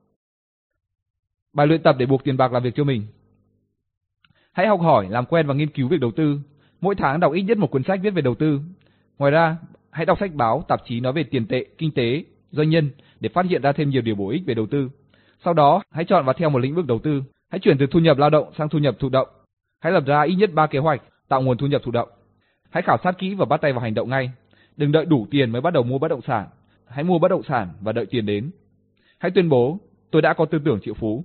Bài luyện tập để buộc tiền bạc làm việc cho mình. Hãy học hỏi, làm quen và nghiên cứu việc đầu tư. Mỗi tháng đọc ít nhất một cuốn sách viết về đầu tư. Ngoài ra, hãy đọc sách báo, tạp chí nói về tiền tệ, kinh tế, doanh nhân để phát hiện ra thêm nhiều điều bổ ích về đầu tư. Sau đó, hãy chọn và theo một lĩnh vực đầu tư. Hãy chuyển từ thu nhập lao động sang thu nhập thụ động. Hãy lập ra ít nhất ba kế hoạch tạo nguồn thu nhập thụ động. Hãy khảo sát kỹ và bắt tay vào hành động ngay. Đừng đợi đủ tiền mới bắt đầu mua bất động sản. Hãy mua bất động sản và đợi tiền đến. Hãy tuyên bố, tôi đã có tư tưởng triệu phú.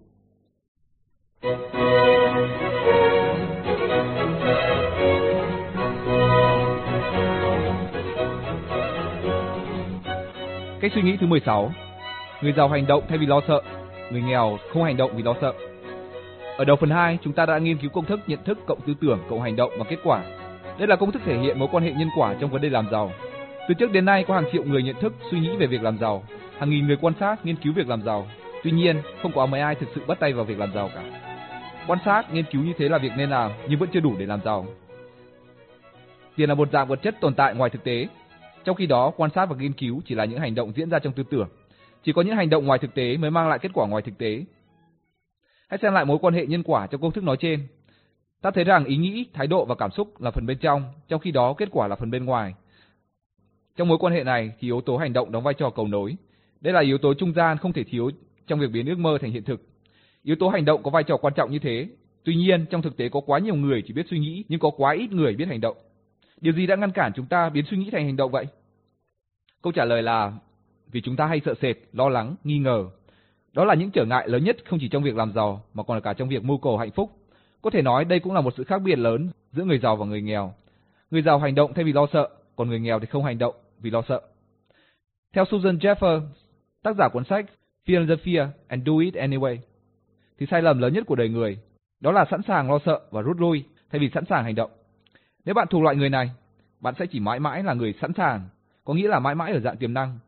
Cách suy nghĩ thứ mười sáu. Người giàu hành động thay vì lo sợ. Người nghèo không hành động vì lo sợ. Ở đầu phần hai, chúng ta đã nghiên cứu công thức nhận thức cộng tư tưởng cộng hành động và kết quả. Đây là công thức thể hiện mối quan hệ nhân quả trong vấn đề làm giàu. Từ trước đến nay có hàng triệu người nhận thức, suy nghĩ về việc làm giàu, hàng nghìn người quan sát, nghiên cứu việc làm giàu. Tuy nhiên, không có mấy ai thực sự bắt tay vào việc làm giàu cả. Quan sát, nghiên cứu như thế là việc nên làm, nhưng vẫn chưa đủ để làm giàu. Tiền là một dạng vật chất tồn tại ngoài thực tế. Trong khi đó, quan sát và nghiên cứu chỉ là những hành động diễn ra trong tư tưởng. Chỉ có những hành động ngoài thực tế mới mang lại kết quả ngoài thực tế. Hãy xem lại mối quan hệ nhân quả trong công thức nói trên. Ta thấy rằng ý nghĩ, thái độ và cảm xúc là phần bên trong, trong khi đó kết quả là phần bên ngoài. Trong mối quan hệ này thì yếu tố hành động đóng vai trò cầu nối. Đây là yếu tố trung gian không thể thiếu trong việc biến ước mơ thành hiện thực. Yếu tố hành động có vai trò quan trọng như thế. Tuy nhiên, trong thực tế có quá nhiều người chỉ biết suy nghĩ nhưng có quá ít người biết hành động. Điều gì đã ngăn cản chúng ta biến suy nghĩ thành hành động vậy? Câu trả lời là vì chúng ta hay sợ sệt, lo lắng, nghi ngờ. Đó là những trở ngại lớn nhất không chỉ trong việc làm giàu mà còn cả trong việc mưu cầu hạnh phúc. Có thể nói đây cũng là một sự khác biệt lớn giữa người giàu và người nghèo. Người giàu hành động thay vì lo sợ, còn người nghèo thì không hành động vì lo sợ. Theo Susan Jeffer, tác giả cuốn sách Fear the Fear and Do It Anyway, thì sai lầm lớn nhất của đời người đó là sẵn sàng lo sợ và rút lui thay vì sẵn sàng hành động. Nếu bạn thuộc loại người này, bạn sẽ chỉ mãi mãi là người sẵn sàng, có nghĩa là mãi mãi ở dạng tiềm năng.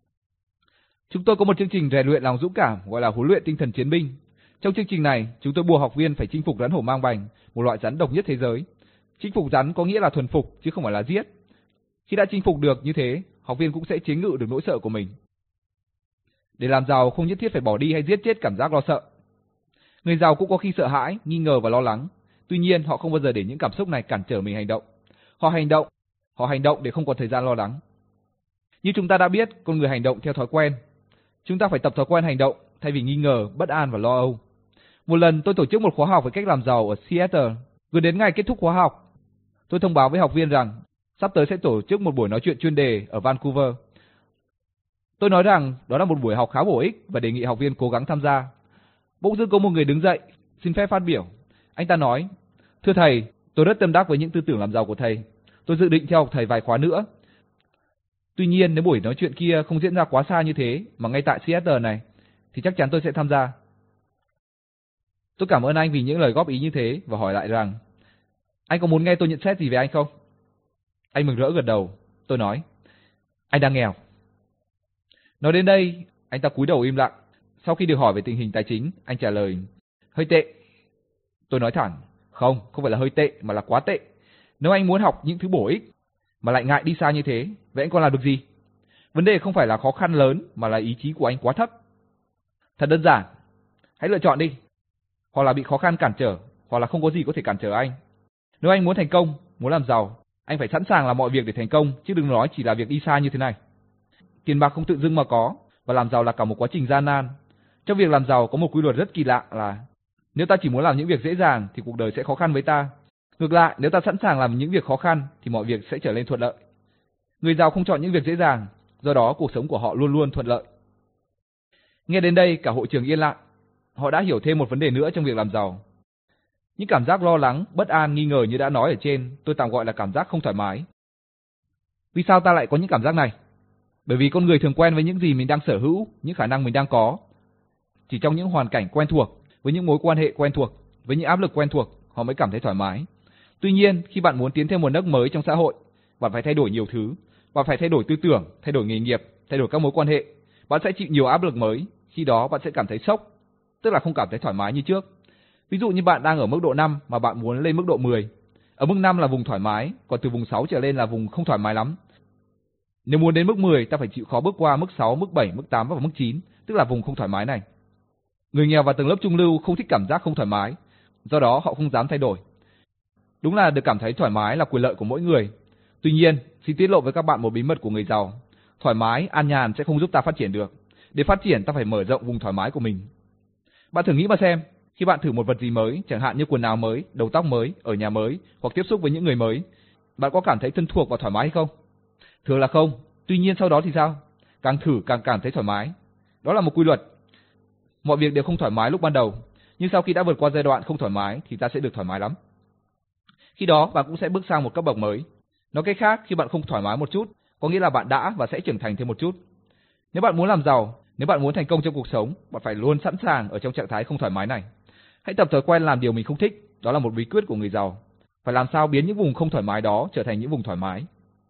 Chúng tôi có một chương trình rèn luyện lòng dũng cảm gọi là huấn luyện tinh thần chiến binh. Trong chương trình này, chúng tôi buộc học viên phải chinh phục rắn hổ mang bành, một loại rắn độc nhất thế giới. Chinh phục rắn có nghĩa là thuần phục chứ không phải là giết. Khi đã chinh phục được như thế, học viên cũng sẽ chế ngự được nỗi sợ của mình. Để làm giàu không nhất thiết phải bỏ đi hay giết chết cảm giác lo sợ. Người giàu cũng có khi sợ hãi, nghi ngờ và lo lắng. Tuy nhiên, họ không bao giờ để những cảm xúc này cản trở mình hành động. Họ hành động, họ hành động để không còn thời gian lo lắng. Như chúng ta đã biết, con người hành động theo thói quen. Chúng ta phải tập thói quen hành động thay vì nghi ngờ, bất an và lo âu. Một lần tôi tổ chức một khóa học về cách làm giàu ở Seattle. Gần đến ngày kết thúc khóa học, tôi thông báo với học viên rằng sắp tới sẽ tổ chức một buổi nói chuyện chuyên đề ở Vancouver. Tôi nói rằng đó là một buổi học khá bổ ích và đề nghị học viên cố gắng tham gia. Bỗng dưng có một người đứng dậy, xin phép phát biểu. Anh ta nói, Thưa thầy, tôi rất tâm đắc với những tư tưởng làm giàu của thầy. Tôi dự định theo học thầy vài khóa nữa. Tuy nhiên nếu buổi nói chuyện kia không diễn ra quá xa như thế mà ngay tại Seattle này, thì chắc chắn tôi sẽ tham gia. Tôi cảm ơn anh vì những lời góp ý như thế và hỏi lại rằng, anh có muốn nghe tôi nhận xét gì về anh không? Anh mừng rỡ gật đầu. Tôi nói, anh đang nghèo. Nói đến đây, anh ta cúi đầu im lặng. Sau khi được hỏi về tình hình tài chính, anh trả lời, hơi tệ. Tôi nói thẳng, không, không phải là hơi tệ mà là quá tệ. Nếu anh muốn học những thứ bổ ích mà lại ngại đi xa như thế, vậy anh còn làm được gì? Vấn đề không phải là khó khăn lớn mà là ý chí của anh quá thấp. Thật đơn giản, hãy lựa chọn đi. Hoặc là bị khó khăn cản trở, hoặc là không có gì có thể cản trở anh. Nếu anh muốn thành công, muốn làm giàu, anh phải sẵn sàng làm mọi việc để thành công, chứ đừng nói chỉ là việc đi xa như thế này. Tiền bạc không tự dưng mà có, và làm giàu là cả một quá trình gian nan. Trong việc làm giàu có một quy luật rất kỳ lạ là nếu ta chỉ muốn làm những việc dễ dàng thì cuộc đời sẽ khó khăn với ta. Ngược lại, nếu ta sẵn sàng làm những việc khó khăn thì mọi việc sẽ trở nên thuận lợi. Người giàu không chọn những việc dễ dàng, do đó cuộc sống của họ luôn luôn thuận lợi. Nghe đến đây cả hội trường yên lặng. Họ đã hiểu thêm một vấn đề nữa trong việc làm giàu. Những cảm giác lo lắng, bất an, nghi ngờ như đã nói ở trên, tôi tạm gọi là cảm giác không thoải mái. Vì sao ta lại có những cảm giác này? Bởi vì con người thường quen với những gì mình đang sở hữu, những khả năng mình đang có. Chỉ trong những hoàn cảnh quen thuộc, với những mối quan hệ quen thuộc, với những áp lực quen thuộc, họ mới cảm thấy thoải mái. Tuy nhiên, khi bạn muốn tiến thêm một nấc mới trong xã hội, bạn phải thay đổi nhiều thứ. Bạn phải thay đổi tư tưởng, thay đổi nghề nghiệp, thay đổi các mối quan hệ. Bạn sẽ chịu nhiều áp lực mới, khi đó bạn sẽ cảm thấy sốc, tức là không cảm thấy thoải mái như trước. Ví dụ như bạn đang ở mức độ năm mà bạn muốn lên mức độ mười. Ở mức năm là vùng thoải mái, còn từ vùng sáu trở lên là vùng không thoải mái lắm. Nếu muốn đến mức mười, ta phải chịu khó bước qua mức sáu, mức bảy, mức tám và mức chín, tức là vùng không thoải mái này. Người nghèo và tầng lớp trung lưu không thích cảm giác không thoải mái, do đó họ không dám thay đổi. Đúng là được cảm thấy thoải mái là quyền lợi của mỗi người. Tuy nhiên, xin tiết lộ với các bạn một bí mật của người giàu. Thoải mái, an nhàn sẽ không giúp ta phát triển được. Để phát triển, ta phải mở rộng vùng thoải mái của mình. Bạn thử nghĩ mà xem, khi bạn thử một vật gì mới, chẳng hạn như quần áo mới, đầu tóc mới, ở nhà mới, hoặc tiếp xúc với những người mới, bạn có cảm thấy thân thuộc và thoải mái hay không? Thường là không. Tuy nhiên sau đó thì sao? Càng thử càng cảm thấy thoải mái. Đó là một quy luật. Mọi việc đều không thoải mái lúc ban đầu, nhưng sau khi đã vượt qua giai đoạn không thoải mái thì ta sẽ được thoải mái lắm. Khi đó bạn cũng sẽ bước sang một cấp bậc mới. Nói cách khác, khi bạn không thoải mái một chút, có nghĩa là bạn đã và sẽ trưởng thành thêm một chút. Nếu bạn muốn làm giàu, nếu bạn muốn thành công trong cuộc sống, bạn phải luôn sẵn sàng ở trong trạng thái không thoải mái này. Hãy tập thói quen làm điều mình không thích, đó là một bí quyết của người giàu. Phải làm sao biến những vùng không thoải mái đó trở thành những vùng thoải mái.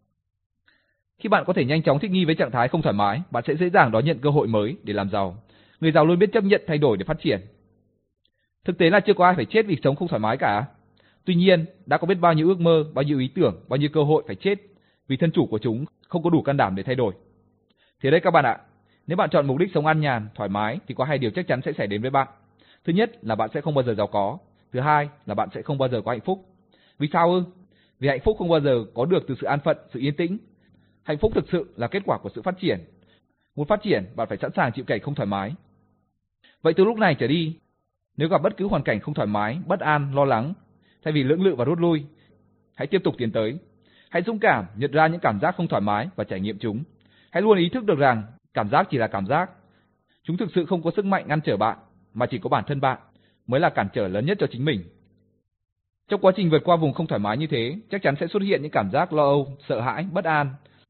Khi bạn có thể nhanh chóng thích nghi với trạng thái không thoải mái, bạn sẽ dễ dàng đón nhận cơ hội mới để làm giàu. Người giàu luôn biết chấp nhận thay đổi để phát triển. Thực tế là chưa có ai phải chết vì sống không thoải mái cả. Tuy nhiên, đã có biết bao nhiêu ước mơ, bao nhiêu ý tưởng, bao nhiêu cơ hội phải chết vì thân chủ của chúng không có đủ can đảm để thay đổi. Thế đấy các bạn ạ, nếu bạn chọn mục đích sống an nhàn, thoải mái thì có hai điều chắc chắn sẽ xảy đến với bạn. Thứ nhất là bạn sẽ không bao giờ giàu có. Thứ hai là bạn sẽ không bao giờ có hạnh phúc. Vì sao ư? Vì hạnh phúc không bao giờ có được từ sự an phận, sự yên tĩnh. Hạnh phúc thực sự là kết quả của sự phát triển. Muốn phát triển, bạn phải sẵn sàng chịu cảnh không thoải mái. Vậy từ lúc này trở đi, nếu gặp bất cứ hoàn cảnh không thoải mái, bất an, lo lắng, thay vì lưỡng lự và rút lui, hãy tiếp tục tiến tới. Hãy dũng cảm nhận ra những cảm giác không thoải mái và trải nghiệm chúng. Hãy luôn ý thức được rằng cảm giác chỉ là cảm giác. Chúng thực sự không có sức mạnh ngăn trở bạn, mà chỉ có bản thân bạn mới là cản trở lớn nhất cho chính mình. Trong quá trình vượt qua vùng không thoải mái như thế, chắc chắn sẽ xuất hiện những cảm giác lo âu, sợ hãi, bất an.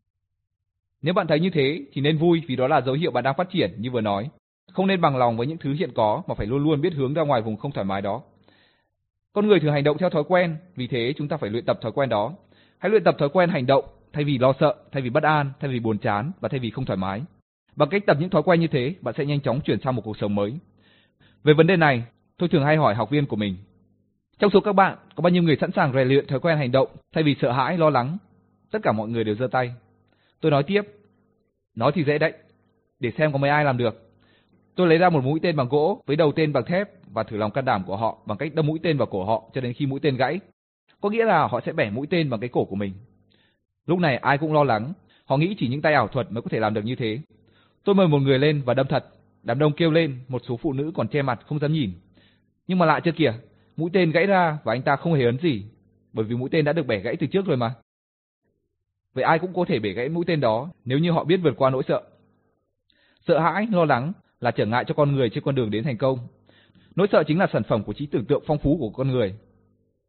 Nếu bạn thấy như thế thì nên vui, vì đó là dấu hiệu bạn đang phát triển như vừa nói. Không nên bằng lòng với những thứ hiện có mà phải luôn luôn biết hướng ra ngoài vùng không thoải mái đó. Con người thường hành động theo thói quen, vì thế chúng ta phải luyện tập thói quen đó. Hãy luyện tập thói quen hành động thay vì lo sợ, thay vì bất an, thay vì buồn chán và thay vì không thoải mái. Bằng cách tập những thói quen như thế, bạn sẽ nhanh chóng chuyển sang một cuộc sống mới. Về vấn đề này, tôi thường hay hỏi học viên của mình. Trong số các bạn, có bao nhiêu người sẵn sàng rèn luyện thói quen hành động thay vì sợ hãi, lo lắng? Tất cả mọi người đều giơ tay. Tôi nói tiếp. Nói thì dễ đấy, để xem có mấy ai làm được. Tôi lấy ra một mũi tên bằng gỗ với đầu tên bằng thép và thử lòng can đảm của họ bằng cách đâm mũi tên vào cổ họ cho đến khi mũi tên gãy. Có nghĩa là họ sẽ bẻ mũi tên bằng cái cổ của mình. Lúc này ai cũng lo lắng, họ nghĩ chỉ những tay ảo thuật mới có thể làm được như thế. Tôi mời một người lên và đâm thật. Đám đông kêu lên, một số phụ nữ còn che mặt không dám nhìn. Nhưng mà lạ chưa kìa, mũi tên gãy ra và anh ta không hề ấn gì, bởi vì mũi tên đã được bẻ gãy từ trước rồi mà. Vậy ai cũng có thể bẻ gãy mũi tên đó nếu như họ biết vượt qua nỗi sợ. Sợ hãi, lo lắng là trở ngại cho con người trên con đường đến thành công. Nỗi sợ chính là sản phẩm của trí tưởng tượng phong phú của con người.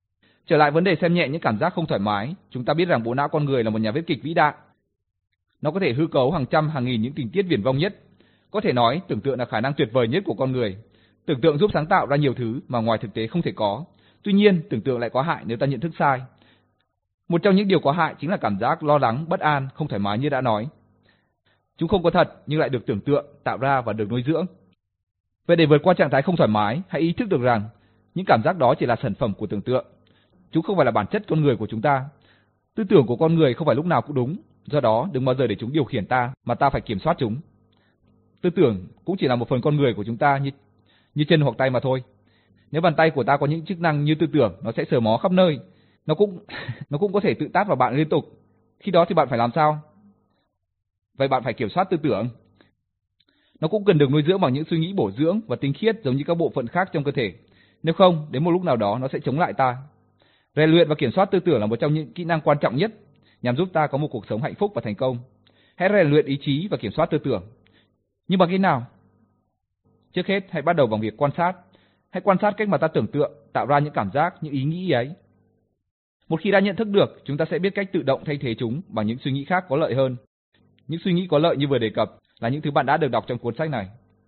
Trở lại vấn đề xem nhẹ những cảm giác không thoải mái, chúng ta biết rằng bộ não con người là một nhà viết kịch vĩ đại. Nó có thể hư cấu hàng trăm hàng nghìn những tình tiết viển vông nhất. Có thể nói, tưởng tượng là khả năng tuyệt vời nhất của con người. Tưởng tượng giúp sáng tạo ra nhiều thứ mà ngoài thực tế không thể có. Tuy nhiên, tưởng tượng lại có hại nếu ta nhận thức sai. Một trong những điều có hại chính là cảm giác lo lắng, bất an, không thoải mái như đã nói. Chúng không có thật nhưng lại được tưởng tượng, tạo ra và được nuôi dưỡng. Vậy để vượt qua trạng thái không thoải mái, hãy ý thức được rằng những cảm giác đó chỉ là sản phẩm của tưởng tượng. Chúng không phải là bản chất con người của chúng ta. Tư tưởng của con người không phải lúc nào cũng đúng, do đó đừng bao giờ để chúng điều khiển ta, mà ta phải kiểm soát chúng. Tư tưởng cũng chỉ là một phần con người của chúng ta như như chân hoặc tay mà thôi. Nếu bàn tay của ta có những chức năng như tư tưởng, nó sẽ sờ mó khắp nơi. Nó cũng nó cũng có thể tự tát vào bạn liên tục. Khi đó thì bạn phải làm sao? Vậy bạn phải kiểm soát tư tưởng. Nó cũng cần được nuôi dưỡng bằng những suy nghĩ bổ dưỡng và tinh khiết giống như các bộ phận khác trong cơ thể. Nếu không, đến một lúc nào đó nó sẽ chống lại ta. Rèn luyện và kiểm soát tư tưởng là một trong những kỹ năng quan trọng nhất nhằm giúp ta có một cuộc sống hạnh phúc và thành công. Hãy rèn luyện ý chí và kiểm soát tư tưởng. Nhưng bằng cách nào? Trước hết, hãy bắt đầu bằng việc quan sát. Hãy quan sát cách mà ta tưởng tượng, tạo ra những cảm giác, những ý nghĩ ấy. Một khi đã nhận thức được, chúng ta sẽ biết cách tự động thay thế chúng bằng những suy nghĩ khác có lợi hơn. Những suy nghĩ có lợi như vừa đề cập là những thứ bạn đã được đọc trong cuốn sách này.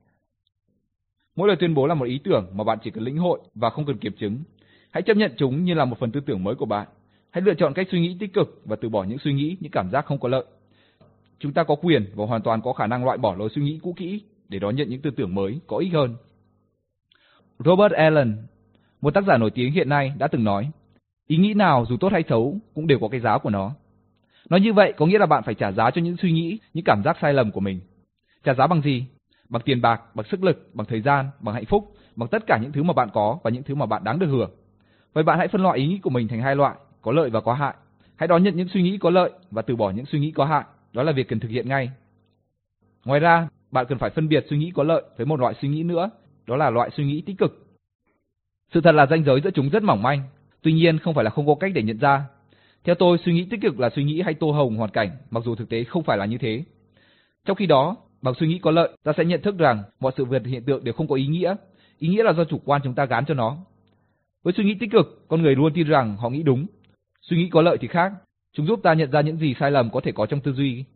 Mỗi lời tuyên bố là một ý tưởng mà bạn chỉ cần lĩnh hội và không cần kiểm chứng. Hãy chấp nhận chúng như là một phần tư tưởng mới của bạn. Hãy lựa chọn cách suy nghĩ tích cực và từ bỏ những suy nghĩ, những cảm giác không có lợi. Chúng ta có quyền và hoàn toàn có khả năng loại bỏ lối suy nghĩ cũ kỹ để đón nhận những tư tưởng mới, có ích hơn. Robert Allen, một tác giả nổi tiếng hiện nay, đã từng nói, ý nghĩ nào dù tốt hay xấu cũng đều có cái giá của nó. Nói như vậy có nghĩa là bạn phải trả giá cho những suy nghĩ, những cảm giác sai lầm của mình. Trả giá bằng gì? Bằng tiền bạc, bằng sức lực, bằng thời gian, bằng hạnh phúc, bằng tất cả những thứ mà bạn có và những thứ mà bạn đáng được hưởng. Vậy bạn hãy phân loại ý nghĩ của mình thành hai loại, có lợi và có hại. Hãy đón nhận những suy nghĩ có lợi và từ bỏ những suy nghĩ có hại. Đó là việc cần thực hiện ngay. Ngoài ra, bạn cần phải phân biệt suy nghĩ có lợi với một loại suy nghĩ nữa, đó là loại suy nghĩ tích cực. Sự thật là ranh giới giữa chúng rất mỏng manh, tuy nhiên không phải là không có cách để nhận ra. Theo tôi, suy nghĩ tích cực là suy nghĩ hay tô hồng hoàn cảnh, mặc dù thực tế không phải là như thế. Trong khi đó, bằng suy nghĩ có lợi, ta sẽ nhận thức rằng mọi sự vật hiện tượng đều không có ý nghĩa. Ý nghĩa là do chủ quan chúng ta gán cho nó. Với suy nghĩ tích cực, con người luôn tin rằng họ nghĩ đúng. Suy nghĩ có lợi thì khác, chúng giúp ta nhận ra những gì sai lầm có thể có trong tư duy.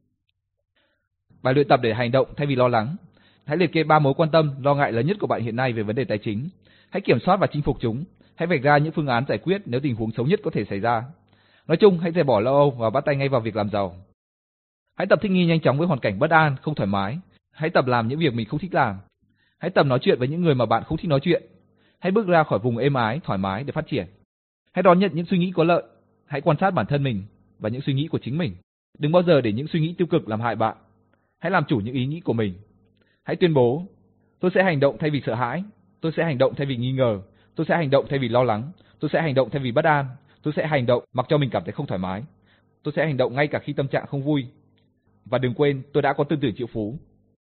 Bài luyện tập để hành động thay vì lo lắng. Hãy liệt kê ba mối quan tâm, lo ngại lớn nhất của bạn hiện nay về vấn đề tài chính. Hãy kiểm soát và chinh phục chúng. Hãy vạch ra những phương án giải quyết nếu tình huống xấu nhất có thể xảy ra. Nói chung, hãy dẹp bỏ lo âu và bắt tay ngay vào việc làm giàu. Hãy tập thích nghi nhanh chóng với hoàn cảnh bất an, không thoải mái. Hãy tập làm những việc mình không thích làm. Hãy tập nói chuyện với những người mà bạn không thích nói chuyện. Hãy bước ra khỏi vùng êm ái, thoải mái để phát triển. Hãy đón nhận những suy nghĩ có lợi. Hãy quan sát bản thân mình và những suy nghĩ của chính mình. Đừng bao giờ để những suy nghĩ tiêu cực làm hại bạn. Hãy làm chủ những ý nghĩ của mình. Hãy tuyên bố, tôi sẽ hành động thay vì sợ hãi. Tôi sẽ hành động thay vì nghi ngờ. Tôi sẽ hành động thay vì lo lắng. Tôi sẽ hành động thay vì bất an. Tôi sẽ hành động mặc cho mình cảm thấy không thoải mái. Tôi sẽ hành động ngay cả khi tâm trạng không vui. Và đừng quên, tôi đã có tư tưởng triệu phú.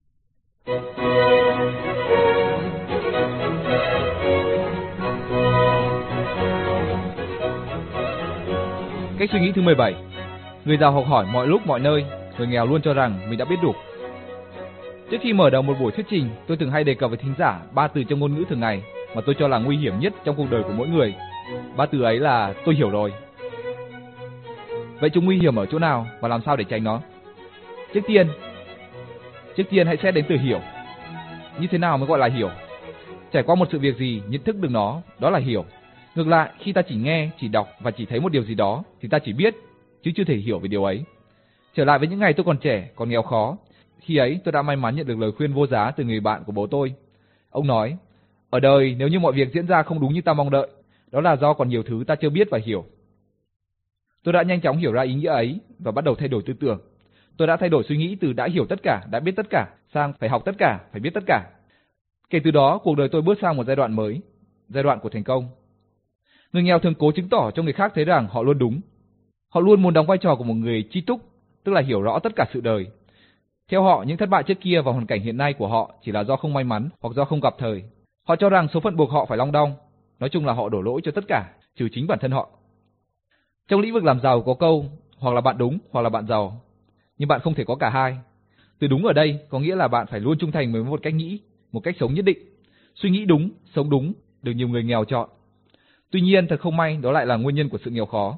Cách suy nghĩ thứ mười bảy. Người giàu học hỏi mọi lúc mọi nơi, người nghèo luôn cho rằng mình đã biết đủ. Trước khi mở đầu một buổi thuyết trình, tôi thường hay đề cập với thính giả ba từ trong ngôn ngữ thường ngày mà tôi cho là nguy hiểm nhất trong cuộc đời của mỗi người. Ba từ ấy là tôi hiểu rồi. Vậy chúng nguy hiểm ở chỗ nào và làm sao để tránh nó? Trước tiên, trước tiên hãy xét đến từ hiểu. Như thế nào mới gọi là hiểu? Trải qua một sự việc gì, nhận thức được nó, đó là hiểu. Ngược lại, khi ta chỉ nghe, chỉ đọc và chỉ thấy một điều gì đó, thì ta chỉ biết, chứ chưa thể hiểu về điều ấy. Trở lại với những ngày tôi còn trẻ, còn nghèo khó, khi ấy tôi đã may mắn nhận được lời khuyên vô giá từ người bạn của bố tôi. Ông nói, ở đời nếu như mọi việc diễn ra không đúng như ta mong đợi, đó là do còn nhiều thứ ta chưa biết và hiểu. Tôi đã nhanh chóng hiểu ra ý nghĩa ấy và bắt đầu thay đổi tư tưởng. Tôi đã thay đổi suy nghĩ từ đã hiểu tất cả, đã biết tất cả, sang phải học tất cả, phải biết tất cả. Kể từ đó, cuộc đời tôi bước sang một giai đoạn mới, giai đoạn của thành công. Người nghèo thường cố chứng tỏ cho người khác thấy rằng họ luôn đúng. Họ luôn muốn đóng vai trò của một người tri túc, tức là hiểu rõ tất cả sự đời. Theo họ, những thất bại trước kia và hoàn cảnh hiện nay của họ chỉ là do không may mắn hoặc do không gặp thời. Họ cho rằng số phận buộc họ phải long đong. Nói chung là họ đổ lỗi cho tất cả, trừ chính bản thân họ. Trong lĩnh vực làm giàu có câu, hoặc là bạn đúng, hoặc là bạn giàu. Nhưng bạn không thể có cả hai. Từ đúng ở đây có nghĩa là bạn phải luôn trung thành với một cách nghĩ, một cách sống nhất định. Suy nghĩ đúng, sống đúng, được nhiều người nghèo chọn. Tuy nhiên, thật không may, đó lại là nguyên nhân của sự nghèo khó.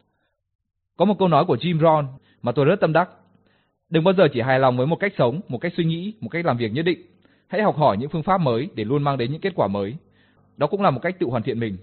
Có một câu nói của Jim Rohn mà tôi rất tâm đắc. Đừng bao giờ chỉ hài lòng với một cách sống, một cách suy nghĩ, một cách làm việc nhất định. Hãy học hỏi những phương pháp mới để luôn mang đến những kết quả mới. Đó cũng là một cách tự hoàn thiện mình.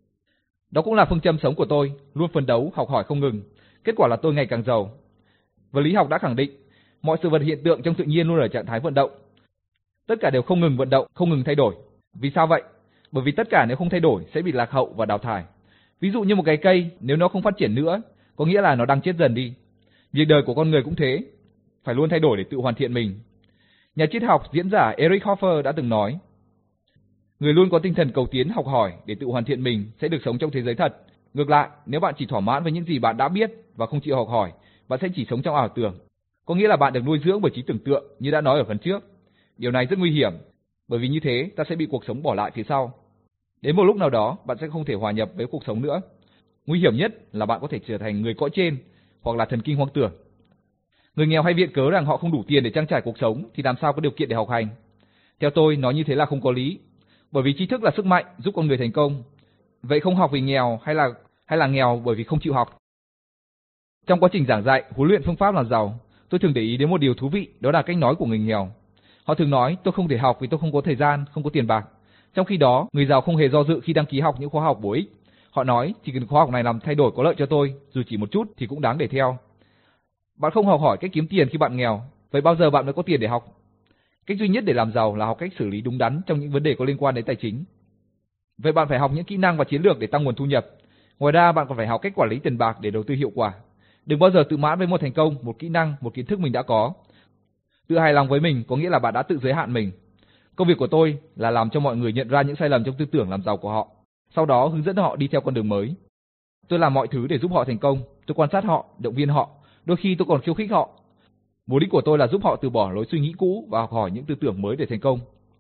Đó cũng là phương châm sống của tôi, luôn phấn đấu, học hỏi không ngừng. Kết quả là tôi ngày càng giàu. Vật lý học đã khẳng định, mọi sự vật hiện tượng trong tự nhiên luôn ở trạng thái vận động. Tất cả đều không ngừng vận động, không ngừng thay đổi. Vì sao vậy? Bởi vì tất cả nếu không thay đổi sẽ bị lạc hậu và đào thải. Ví dụ như một cái cây, nếu nó không phát triển nữa, có nghĩa là nó đang chết dần đi. Việc đời của con người cũng thế, phải luôn thay đổi để tự hoàn thiện mình. Nhà triết học, diễn giả Eric Hoffer đã từng nói, người luôn có tinh thần cầu tiến, học hỏi để tự hoàn thiện mình sẽ được sống trong thế giới thật. Ngược lại, nếu bạn chỉ thỏa mãn với những gì bạn đã biết và không chịu học hỏi, bạn sẽ chỉ sống trong ảo tưởng. Có nghĩa là bạn được nuôi dưỡng bởi trí tưởng tượng như đã nói ở phần trước. Điều này rất nguy hiểm, bởi vì như thế ta sẽ bị cuộc sống bỏ lại phía sau. Đến một lúc nào đó, bạn sẽ không thể hòa nhập với cuộc sống nữa. Nguy hiểm nhất là bạn có thể trở thành người cõi trên hoặc là thần kinh hoang tưởng. Người nghèo hay viện cớ rằng họ không đủ tiền để trang trải cuộc sống thì làm sao có điều kiện để học hành. Theo tôi, nói như thế là không có lý, bởi vì tri thức là sức mạnh giúp con người thành công. Vậy không học vì nghèo hay là hay là nghèo bởi vì không chịu học? Trong quá trình giảng dạy, huấn luyện phương pháp làm giàu, tôi thường để ý đến một điều thú vị, đó là cách nói của người nghèo. Họ thường nói, tôi không thể học vì tôi không có thời gian, không có tiền bạc. Trong khi đó, người giàu không hề do dự khi đăng ký học những khóa học bổ ích. Họ nói, chỉ cần khóa học này làm thay đổi có lợi cho tôi, dù chỉ một chút thì cũng đáng để theo. Bạn không học hỏi cách kiếm tiền khi bạn nghèo, vậy bao giờ bạn mới có tiền để học? Cách duy nhất để làm giàu là học cách xử lý đúng đắn trong những vấn đề có liên quan đến tài chính. Vậy bạn phải học những kỹ năng và chiến lược để tăng nguồn thu nhập. Ngoài ra, bạn còn phải học cách quản lý tiền bạc để đầu tư hiệu quả. Đừng bao giờ tự mãn với một thành công, một kỹ năng, một kiến thức mình đã có. Tự hài lòng với mình có nghĩa là bạn đã tự giới hạn mình. Công việc của tôi là làm cho mọi người nhận ra những sai lầm trong tư tưởng làm giàu của họ, sau đó hướng dẫn họ đi theo con đường mới. Tôi làm mọi thứ để giúp họ thành công, tôi quan sát họ, động viên họ, đôi khi tôi còn khiêu khích họ. Mục đích của tôi là giúp họ từ bỏ lối suy nghĩ cũ và học hỏi những tư tưởng mới để thành công.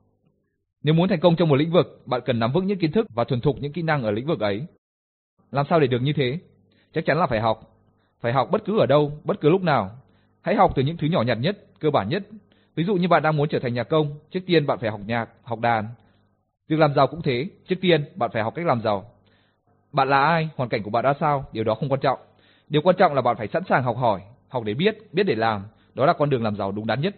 Nếu muốn thành công trong một lĩnh vực, bạn cần nắm vững những kiến thức và thuần thục những kỹ năng ở lĩnh vực ấy. Làm sao để được như thế? Chắc chắn là phải học. Phải học bất cứ ở đâu, bất cứ lúc nào. Hãy học từ những thứ nhỏ nhặt nhất, cơ bản nhất. Ví dụ như bạn đang muốn trở thành nhạc công, trước tiên bạn phải học nhạc, học đàn. Việc làm giàu cũng thế, trước tiên bạn phải học cách làm giàu. Bạn là ai, hoàn cảnh của bạn ra sao, điều đó không quan trọng. Điều quan trọng là bạn phải sẵn sàng học hỏi, học để biết, biết để làm. Đó là con đường làm giàu đúng đắn nhất.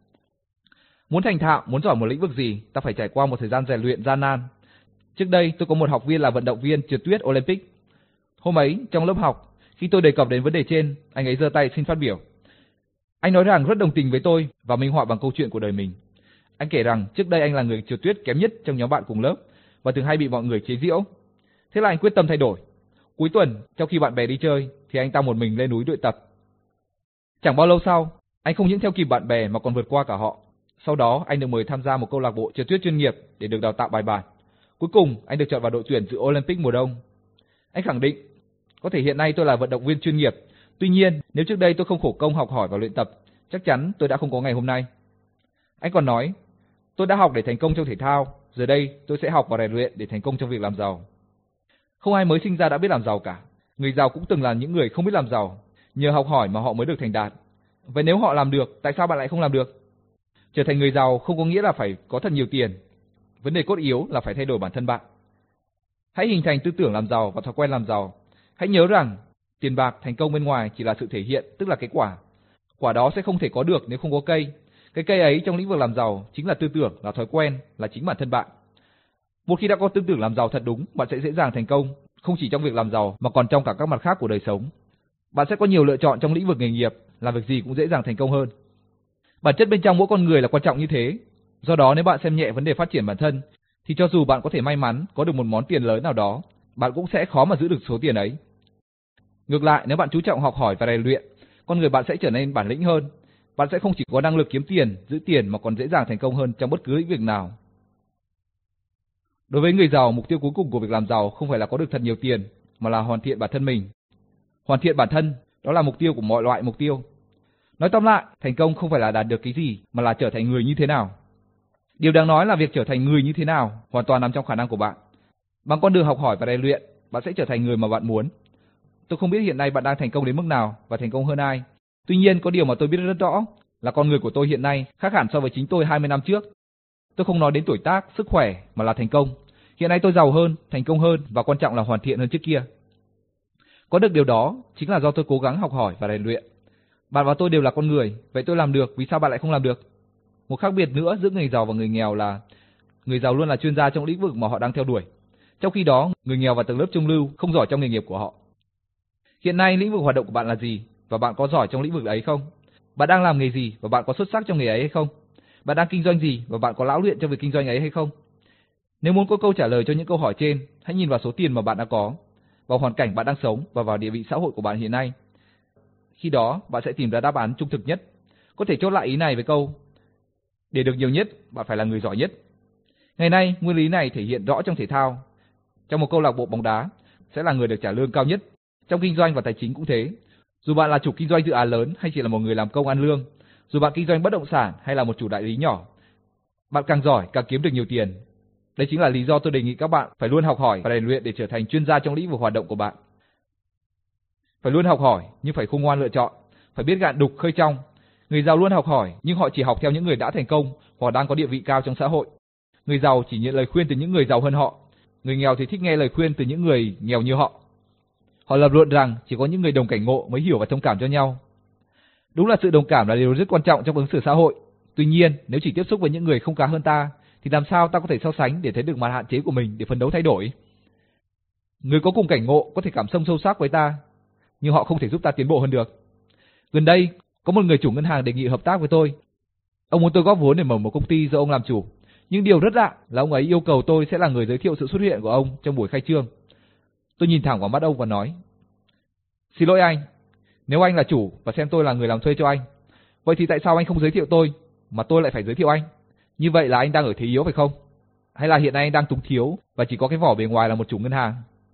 Muốn thành thạo, muốn giỏi một lĩnh vực gì, ta phải trải qua một thời gian rèn luyện gian nan. Trước đây, tôi có một học viên là vận động viên trượt tuyết Olympic. Hôm ấy, trong lớp học, khi tôi đề cập đến vấn đề trên, anh ấy giơ tay xin phát biểu. Anh nói rằng rất đồng tình với tôi và minh họa bằng câu chuyện của đời mình. Anh kể rằng trước đây anh là người trượt tuyết kém nhất trong nhóm bạn cùng lớp và thường hay bị mọi người chế giễu. Thế là anh quyết tâm thay đổi. Cuối tuần, trong khi bạn bè đi chơi, thì anh ta một mình lên núi luyện tập. Chẳng bao lâu sau, anh không những theo kịp bạn bè mà còn vượt qua cả họ. Sau đó, anh được mời tham gia một câu lạc bộ trượt tuyết chuyên nghiệp để được đào tạo bài bản. Cuối cùng, anh được chọn vào đội tuyển dự Olympic mùa đông. Anh khẳng định, có thể hiện nay tôi là vận động viên chuyên nghiệp. Tuy nhiên, nếu trước đây tôi không khổ công học hỏi và luyện tập, chắc chắn tôi đã không có ngày hôm nay. Anh còn nói, tôi đã học để thành công trong thể thao, giờ đây tôi sẽ học và rèn luyện để thành công trong việc làm giàu. Không ai mới sinh ra đã biết làm giàu cả. Người giàu cũng từng là những người không biết làm giàu, nhờ học hỏi mà họ mới được thành đạt. Vậy nếu họ làm được, tại sao bạn lại không làm được? Trở thành người giàu không có nghĩa là phải có thật nhiều tiền. Vấn đề cốt yếu là phải thay đổi bản thân bạn. Hãy hình thành tư tưởng làm giàu và thói quen làm giàu. Hãy nhớ rằng, tiền bạc, thành công bên ngoài chỉ là sự thể hiện, tức là cái quả. Quả đó sẽ không thể có được nếu không có cây. Cái cây ấy trong lĩnh vực làm giàu chính là tư tưởng, là thói quen, là chính bản thân bạn. Một khi đã có tư tưởng làm giàu thật đúng, bạn sẽ dễ dàng thành công, không chỉ trong việc làm giàu mà còn trong cả các mặt khác của đời sống. Bạn sẽ có nhiều lựa chọn trong lĩnh vực nghề nghiệp, làm việc gì cũng dễ dàng thành công hơn. Bản chất bên trong mỗi con người là quan trọng như thế. Do đó nếu bạn xem nhẹ vấn đề phát triển bản thân, thì cho dù bạn có thể may mắn có được một món tiền lớn nào đó, bạn cũng sẽ khó mà giữ được số tiền ấy. Ngược lại, nếu bạn chú trọng học hỏi và rèn luyện, con người bạn sẽ trở nên bản lĩnh hơn. Bạn sẽ không chỉ có năng lực kiếm tiền, giữ tiền mà còn dễ dàng thành công hơn trong bất cứ lĩnh vực nào. Đối với người giàu, mục tiêu cuối cùng của việc làm giàu không phải là có được thật nhiều tiền, mà là hoàn thiện bản thân mình. Hoàn thiện bản thân, đó là mục tiêu của mọi loại mục tiêu. Nói tóm lại, thành công không phải là đạt được cái gì, mà là trở thành người như thế nào. Điều đáng nói là việc trở thành người như thế nào hoàn toàn nằm trong khả năng của bạn. Bằng con đường học hỏi và rèn luyện, bạn sẽ trở thành người mà bạn muốn. Tôi không biết hiện nay bạn đang thành công đến mức nào và thành công hơn ai. Tuy nhiên, có điều mà tôi biết rất rõ là con người của tôi hiện nay khác hẳn so với chính tôi hai mươi năm trước. Tôi không nói đến tuổi tác, sức khỏe mà là thành công. Hiện nay tôi giàu hơn, thành công hơn và quan trọng là hoàn thiện hơn trước kia. Có được điều đó chính là do tôi cố gắng học hỏi và rèn luyện. Bạn và tôi đều là con người, vậy tôi làm được, vì sao bạn lại không làm được? Một khác biệt nữa giữa người giàu và người nghèo là người giàu luôn là chuyên gia trong lĩnh vực mà họ đang theo đuổi. Trong khi đó, người nghèo và tầng lớp trung lưu không giỏi trong nghề nghiệp của họ. Hiện nay lĩnh vực hoạt động của bạn là gì và bạn có giỏi trong lĩnh vực ấy không? Bạn đang làm nghề gì và bạn có xuất sắc trong nghề ấy hay không? Bạn đang kinh doanh gì và bạn có lão luyện trong việc kinh doanh ấy hay không? Nếu muốn có câu trả lời cho những câu hỏi trên, hãy nhìn vào số tiền mà bạn đã có, vào hoàn cảnh bạn đang sống và vào địa vị xã hội của bạn hiện nay. Khi đó, bạn sẽ tìm ra đáp án trung thực nhất. Có thể chốt lại ý này với câu: để được nhiều nhất, bạn phải là người giỏi nhất. Ngày nay, nguyên lý này thể hiện rõ trong thể thao. Trong một câu lạc bộ bóng đá, sẽ là người được trả lương cao nhất. Trong kinh doanh và tài chính cũng thế. Dù bạn là chủ kinh doanh dự án lớn hay chỉ là một người làm công ăn lương, dù bạn kinh doanh bất động sản hay là một chủ đại lý nhỏ, bạn càng giỏi càng kiếm được nhiều tiền. Đây chính là lý do tôi đề nghị các bạn phải luôn học hỏi và rèn luyện để trở thành chuyên gia trong lĩnh vực hoạt động của bạn. Phải luôn học hỏi nhưng phải khôn ngoan lựa chọn, phải biết gạn đục khơi trong. Người giàu luôn học hỏi nhưng họ chỉ học theo những người đã thành công hoặc đang có địa vị cao trong xã hội. Người giàu chỉ nhận lời khuyên từ những người giàu hơn họ. Người nghèo thì thích nghe lời khuyên từ những người nghèo như họ. Họ lập luận rằng chỉ có những người đồng cảnh ngộ mới hiểu và thông cảm cho nhau. Đúng là sự đồng cảm là điều rất quan trọng trong ứng xử xã hội. Tuy nhiên, nếu chỉ tiếp xúc với những người không khá hơn ta, thì làm sao ta có thể so sánh để thấy được mặt hạn chế của mình để phấn đấu thay đổi? Người có cùng cảnh ngộ có thể cảm thông sâu sắc với ta, nhưng họ không thể giúp ta tiến bộ hơn được. Gần đây, có một người chủ ngân hàng đề nghị hợp tác với tôi. Ông muốn tôi góp vốn để mở một công ty do ông làm chủ, nhưng điều rất lạ là ông ấy yêu cầu tôi sẽ là người giới thiệu sự xuất hiện của ông trong buổi khai trương. Tôi nhìn thẳng vào mắt ông và nói: xin lỗi anh, nếu anh là chủ và xem tôi là người làm thuê cho anh, vậy thì tại sao anh không giới thiệu tôi, mà tôi lại phải giới thiệu anh? Như vậy là anh đang ở thế yếu phải không? Hay là hiện nay anh đang túng thiếu và chỉ có cái vỏ bề ngoài là một chủ ngân hàng?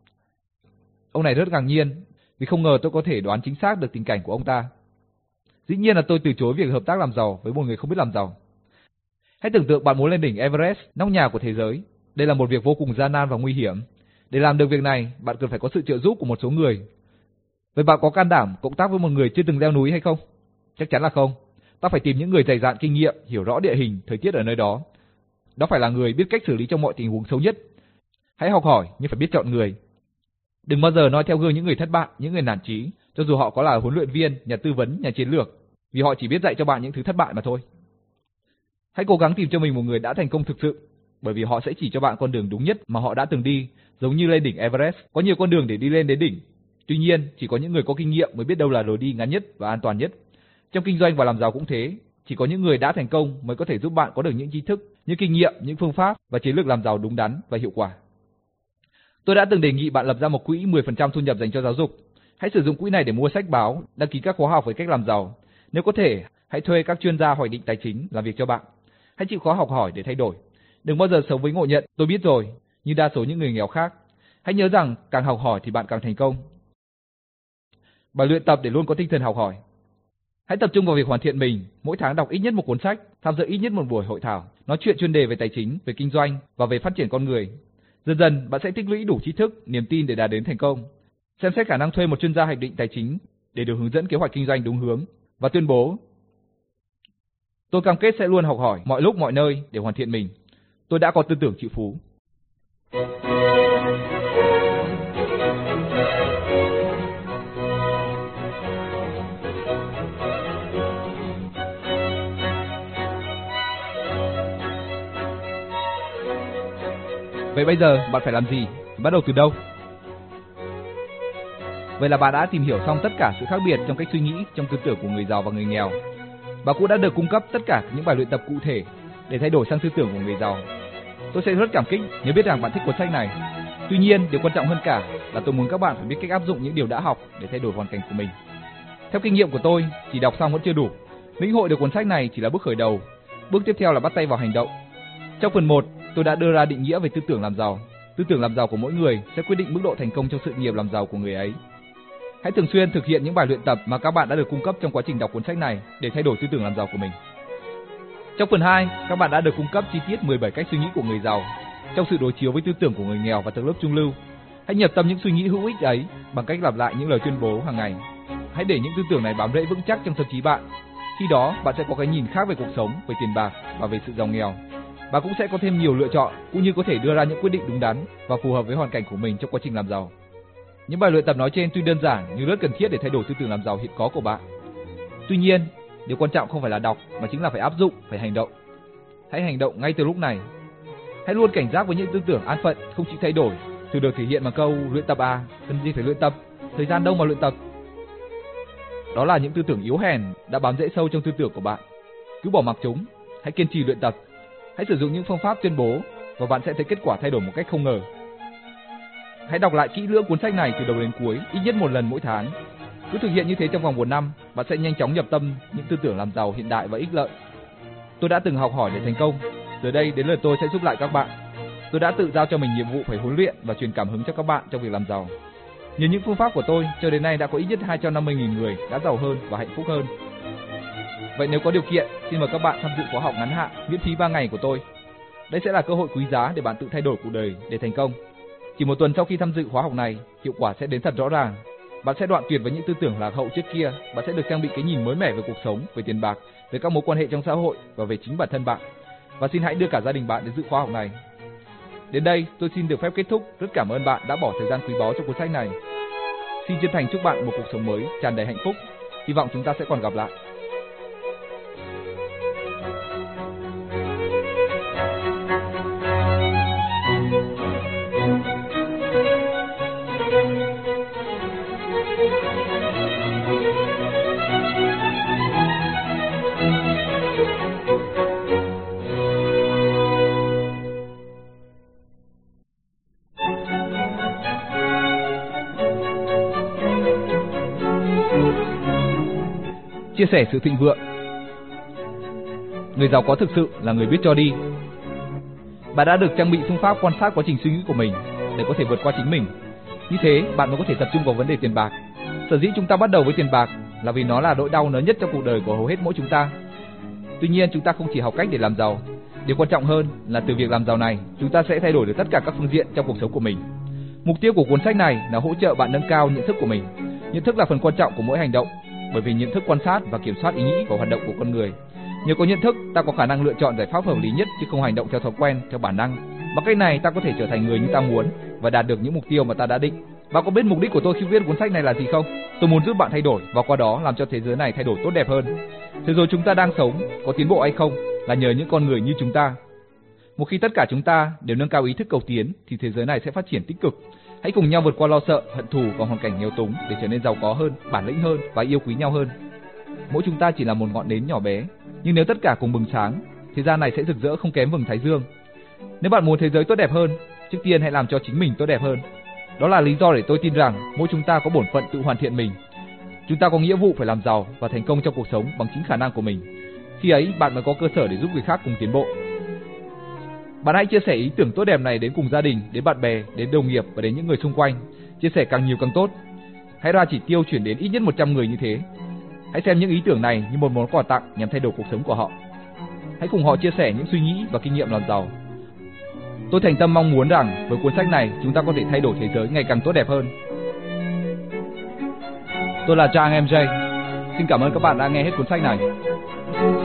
Ông này rất ngạc nhiên vì không ngờ tôi có thể đoán chính xác được tình cảnh của ông ta. Dĩ nhiên là tôi từ chối việc hợp tác làm giàu với một người không biết làm giàu. Hãy tưởng tượng bạn muốn lên đỉnh Everest, nóc nhà của thế giới. Đây là một việc vô cùng gian nan và nguy hiểm. Để làm được việc này, bạn cần phải có sự trợ giúp của một số người. Vậy bạn có can đảm cộng tác với một người chưa từng leo núi hay không? Chắc chắn là không. Ta phải tìm những người dày dạn kinh nghiệm, hiểu rõ địa hình, thời tiết ở nơi đó. Đó phải là người biết cách xử lý trong mọi tình huống xấu nhất. Hãy học hỏi nhưng phải biết chọn người. Đừng bao giờ noi theo gương những người thất bại, những người nản chí, cho dù họ có là huấn luyện viên, nhà tư vấn, nhà chiến lược, vì họ chỉ biết dạy cho bạn những thứ thất bại mà thôi. Hãy cố gắng tìm cho mình một người đã thành công thực sự, bởi vì họ sẽ chỉ cho bạn con đường đúng nhất mà họ đã từng đi, giống như lên đỉnh Everest, có nhiều con đường để đi lên đến đỉnh. Tuy nhiên, chỉ có những người có kinh nghiệm mới biết đâu là lối đi ngắn nhất và an toàn nhất. Trong kinh doanh và làm giàu cũng thế, chỉ có những người đã thành công mới có thể giúp bạn có được những tri thức, những kinh nghiệm, những phương pháp và chiến lược làm giàu đúng đắn và hiệu quả. Tôi đã từng đề nghị bạn lập ra một quỹ mười phần trăm thu nhập dành cho giáo dục. Hãy sử dụng quỹ này để mua sách báo, đăng ký các khóa học về cách làm giàu. Nếu có thể, hãy thuê các chuyên gia hoạch định tài chính làm việc cho bạn. Hãy chịu khó học hỏi để thay đổi. Đừng bao giờ sống với ngộ nhận, tôi biết rồi, như đa số những người nghèo khác. Hãy nhớ rằng càng học hỏi thì bạn càng thành công. Bài luyện tập để luôn có tinh thần học hỏi. Hãy tập trung vào việc hoàn thiện mình, mỗi tháng đọc ít nhất một cuốn sách, tham dự ít nhất một buổi hội thảo, nói chuyện chuyên đề về tài chính, về kinh doanh và về phát triển con người. Dần dần bạn sẽ tích lũy đủ tri thức, niềm tin để đạt đến thành công. Xem xét khả năng thuê một chuyên gia hoạch định tài chính để được hướng dẫn kế hoạch kinh doanh đúng hướng và tuyên bố: tôi cam kết sẽ luôn học hỏi mọi lúc mọi nơi để hoàn thiện mình. Tôi đã có tư tưởng triệu phú. Vậy bây giờ bạn phải làm gì? Bắt đầu từ đâu? Vậy là bạn đã tìm hiểu xong tất cả sự khác biệt trong cách suy nghĩ, trong tư tưởng của người giàu và người nghèo. Và cũng đã được cung cấp tất cả những bài luyện tập cụ thể để thay đổi sang tư tưởng của người giàu. Tôi sẽ rất cảm kích nếu biết rằng bạn thích cuốn sách này. Tuy nhiên, điều quan trọng hơn cả là tôi muốn các bạn phải biết cách áp dụng những điều đã học để thay đổi hoàn cảnh của mình. Theo kinh nghiệm của tôi, chỉ đọc xong vẫn chưa đủ. Lĩnh hội được cuốn sách này chỉ là bước khởi đầu. Bước tiếp theo là bắt tay vào hành động. Trong phần một, tôi đã đưa ra định nghĩa về tư tưởng làm giàu. Tư tưởng làm giàu của mỗi người sẽ quyết định mức độ thành công trong sự nghiệp làm giàu của người ấy. Hãy thường xuyên thực hiện những bài luyện tập mà các bạn đã được cung cấp trong quá trình đọc cuốn sách này để thay đổi tư tưởng làm giàu của mình. Trong phần hai, các bạn đã được cung cấp chi tiết mười bảy cách suy nghĩ của người giàu trong sự đối chiếu với tư tưởng của người nghèo và tầng lớp trung lưu. Hãy nhập tâm những suy nghĩ hữu ích ấy bằng cách lặp lại những lời tuyên bố hàng ngày. Hãy để những tư tưởng này bám rễ vững chắc trong tâm trí bạn. Khi đó, bạn sẽ có cái nhìn khác về cuộc sống, về tiền bạc và về sự giàu nghèo. Bạn cũng sẽ có thêm nhiều lựa chọn cũng như có thể đưa ra những quyết định đúng đắn và phù hợp với hoàn cảnh của mình trong quá trình làm giàu. Những bài luyện tập nói trên tuy đơn giản nhưng rất cần thiết để thay đổi tư tưởng làm giàu hiện có của bạn. Tuy nhiên, điều quan trọng không phải là đọc mà chính là phải áp dụng, phải hành động. Hãy hành động ngay từ lúc này. Hãy luôn cảnh giác với những tư tưởng an phận không chịu thay đổi, thường được thể hiện bằng câu luyện tập à, cần gì phải luyện tập, thời gian đâu mà luyện tập. Đó là những tư tưởng yếu hèn đã bám rễ sâu trong tư tưởng của bạn. Cứ bỏ mặc chúng, hãy kiên trì luyện tập. Hãy sử dụng những phương pháp tuyên bố và bạn sẽ thấy kết quả thay đổi một cách không ngờ. Hãy đọc lại kỹ lưỡng cuốn sách này từ đầu đến cuối, ít nhất một lần mỗi tháng. Cứ thực hiện như thế trong vòng một năm, bạn sẽ nhanh chóng nhập tâm những tư tưởng làm giàu hiện đại và ích lợi. Tôi đã từng học hỏi để thành công, giờ đây đến lượt tôi sẽ giúp lại các bạn. Tôi đã tự giao cho mình nhiệm vụ phải huấn luyện và truyền cảm hứng cho các bạn trong việc làm giàu. Nhờ những phương pháp của tôi, cho đến nay đã có ít nhất hai trăm năm mươi nghìn người đã giàu hơn và hạnh phúc hơn. Vậy nếu có điều kiện, xin mời các bạn tham dự khóa học ngắn hạn miễn phí ba ngày của tôi. Đây sẽ là cơ hội quý giá để bạn tự thay đổi cuộc đời để thành công. Chỉ một tuần sau khi tham dự khóa học này, hiệu quả sẽ đến thật rõ ràng. Bạn sẽ đoạn tuyệt với những tư tưởng lạc hậu trước kia, bạn sẽ được trang bị cái nhìn mới mẻ về cuộc sống, về tiền bạc, về các mối quan hệ trong xã hội và về chính bản thân bạn. Và xin hãy đưa cả gia đình bạn đến dự khóa học này. Đến đây, tôi xin được phép kết thúc. Rất cảm ơn bạn đã bỏ thời gian quý báu cho cuốn sách này. Xin chân thành chúc bạn một cuộc sống mới tràn đầy hạnh phúc. Hy vọng chúng ta sẽ còn gặp lại. Chia sẻ sự thịnh vượng. Người giàu có thực sự là người biết cho đi. Bạn đã được trang bị phương pháp quan sát quá trình suy nghĩ của mình để có thể vượt qua chính mình. Như thế, bạn mới có thể tập trung vào vấn đề tiền bạc. Sở dĩ chúng ta bắt đầu với tiền bạc là vì nó là nỗi đau lớn nhất trong cuộc đời của hầu hết mỗi chúng ta. Tuy nhiên, chúng ta không chỉ học cách để làm giàu. Điều quan trọng hơn là từ việc làm giàu này, chúng ta sẽ thay đổi được tất cả các phương diện trong cuộc sống của mình. Mục tiêu của cuốn sách này là hỗ trợ bạn nâng cao nhận thức của mình. Nhận thức là phần quan trọng của mỗi hành động, bởi vì nhận thức quan sát và kiểm soát ý nghĩ và hoạt động của con người. Nhờ có nhận thức, ta có khả năng lựa chọn giải pháp hợp lý nhất chứ không hành động theo thói quen, theo bản năng. Bằng cách này, ta có thể trở thành người như ta muốn và đạt được những mục tiêu mà ta đã định. Bạn có biết mục đích của tôi khi viết cuốn sách này là gì không? Tôi muốn giúp bạn thay đổi và qua đó làm cho thế giới này thay đổi tốt đẹp hơn. Thế giới chúng ta đang sống có tiến bộ hay không là nhờ những con người như chúng ta. Một khi tất cả chúng ta đều nâng cao ý thức cầu tiến thì thế giới này sẽ phát triển tích cực. Hãy cùng nhau vượt qua lo sợ, hận thù và hoàn cảnh nghèo túng để trở nên giàu có hơn, bản lĩnh hơn và yêu quý nhau hơn. Mỗi chúng ta chỉ là một ngọn nến nhỏ bé, nhưng nếu tất cả cùng bừng sáng, thế gian này sẽ rực rỡ không kém vầng thái dương. Nếu bạn muốn thế giới tốt đẹp hơn, trước tiên hãy làm cho chính mình tốt đẹp hơn. Đó là lý do để tôi tin rằng mỗi chúng ta có bổn phận tự hoàn thiện mình. Chúng ta có nghĩa vụ phải làm giàu và thành công trong cuộc sống bằng chính khả năng của mình. Khi ấy, bạn mới có cơ sở để giúp người khác cùng tiến bộ. Bạn hãy chia sẻ ý tưởng tốt đẹp này đến cùng gia đình, đến bạn bè, đến đồng nghiệp và đến những người xung quanh. Chia sẻ càng nhiều càng tốt. Hãy ra chỉ tiêu chuyển đến ít nhất một trăm người như thế. Hãy xem những ý tưởng này như một món quà tặng nhằm thay đổi cuộc sống của họ. Hãy cùng họ chia sẻ những suy nghĩ và kinh nghiệm làm giàu. Tôi thành tâm mong muốn rằng với cuốn sách này chúng ta có thể thay đổi thế giới ngày càng tốt đẹp hơn. Tôi là Trang em gi. Xin cảm ơn các bạn đã nghe hết cuốn sách này.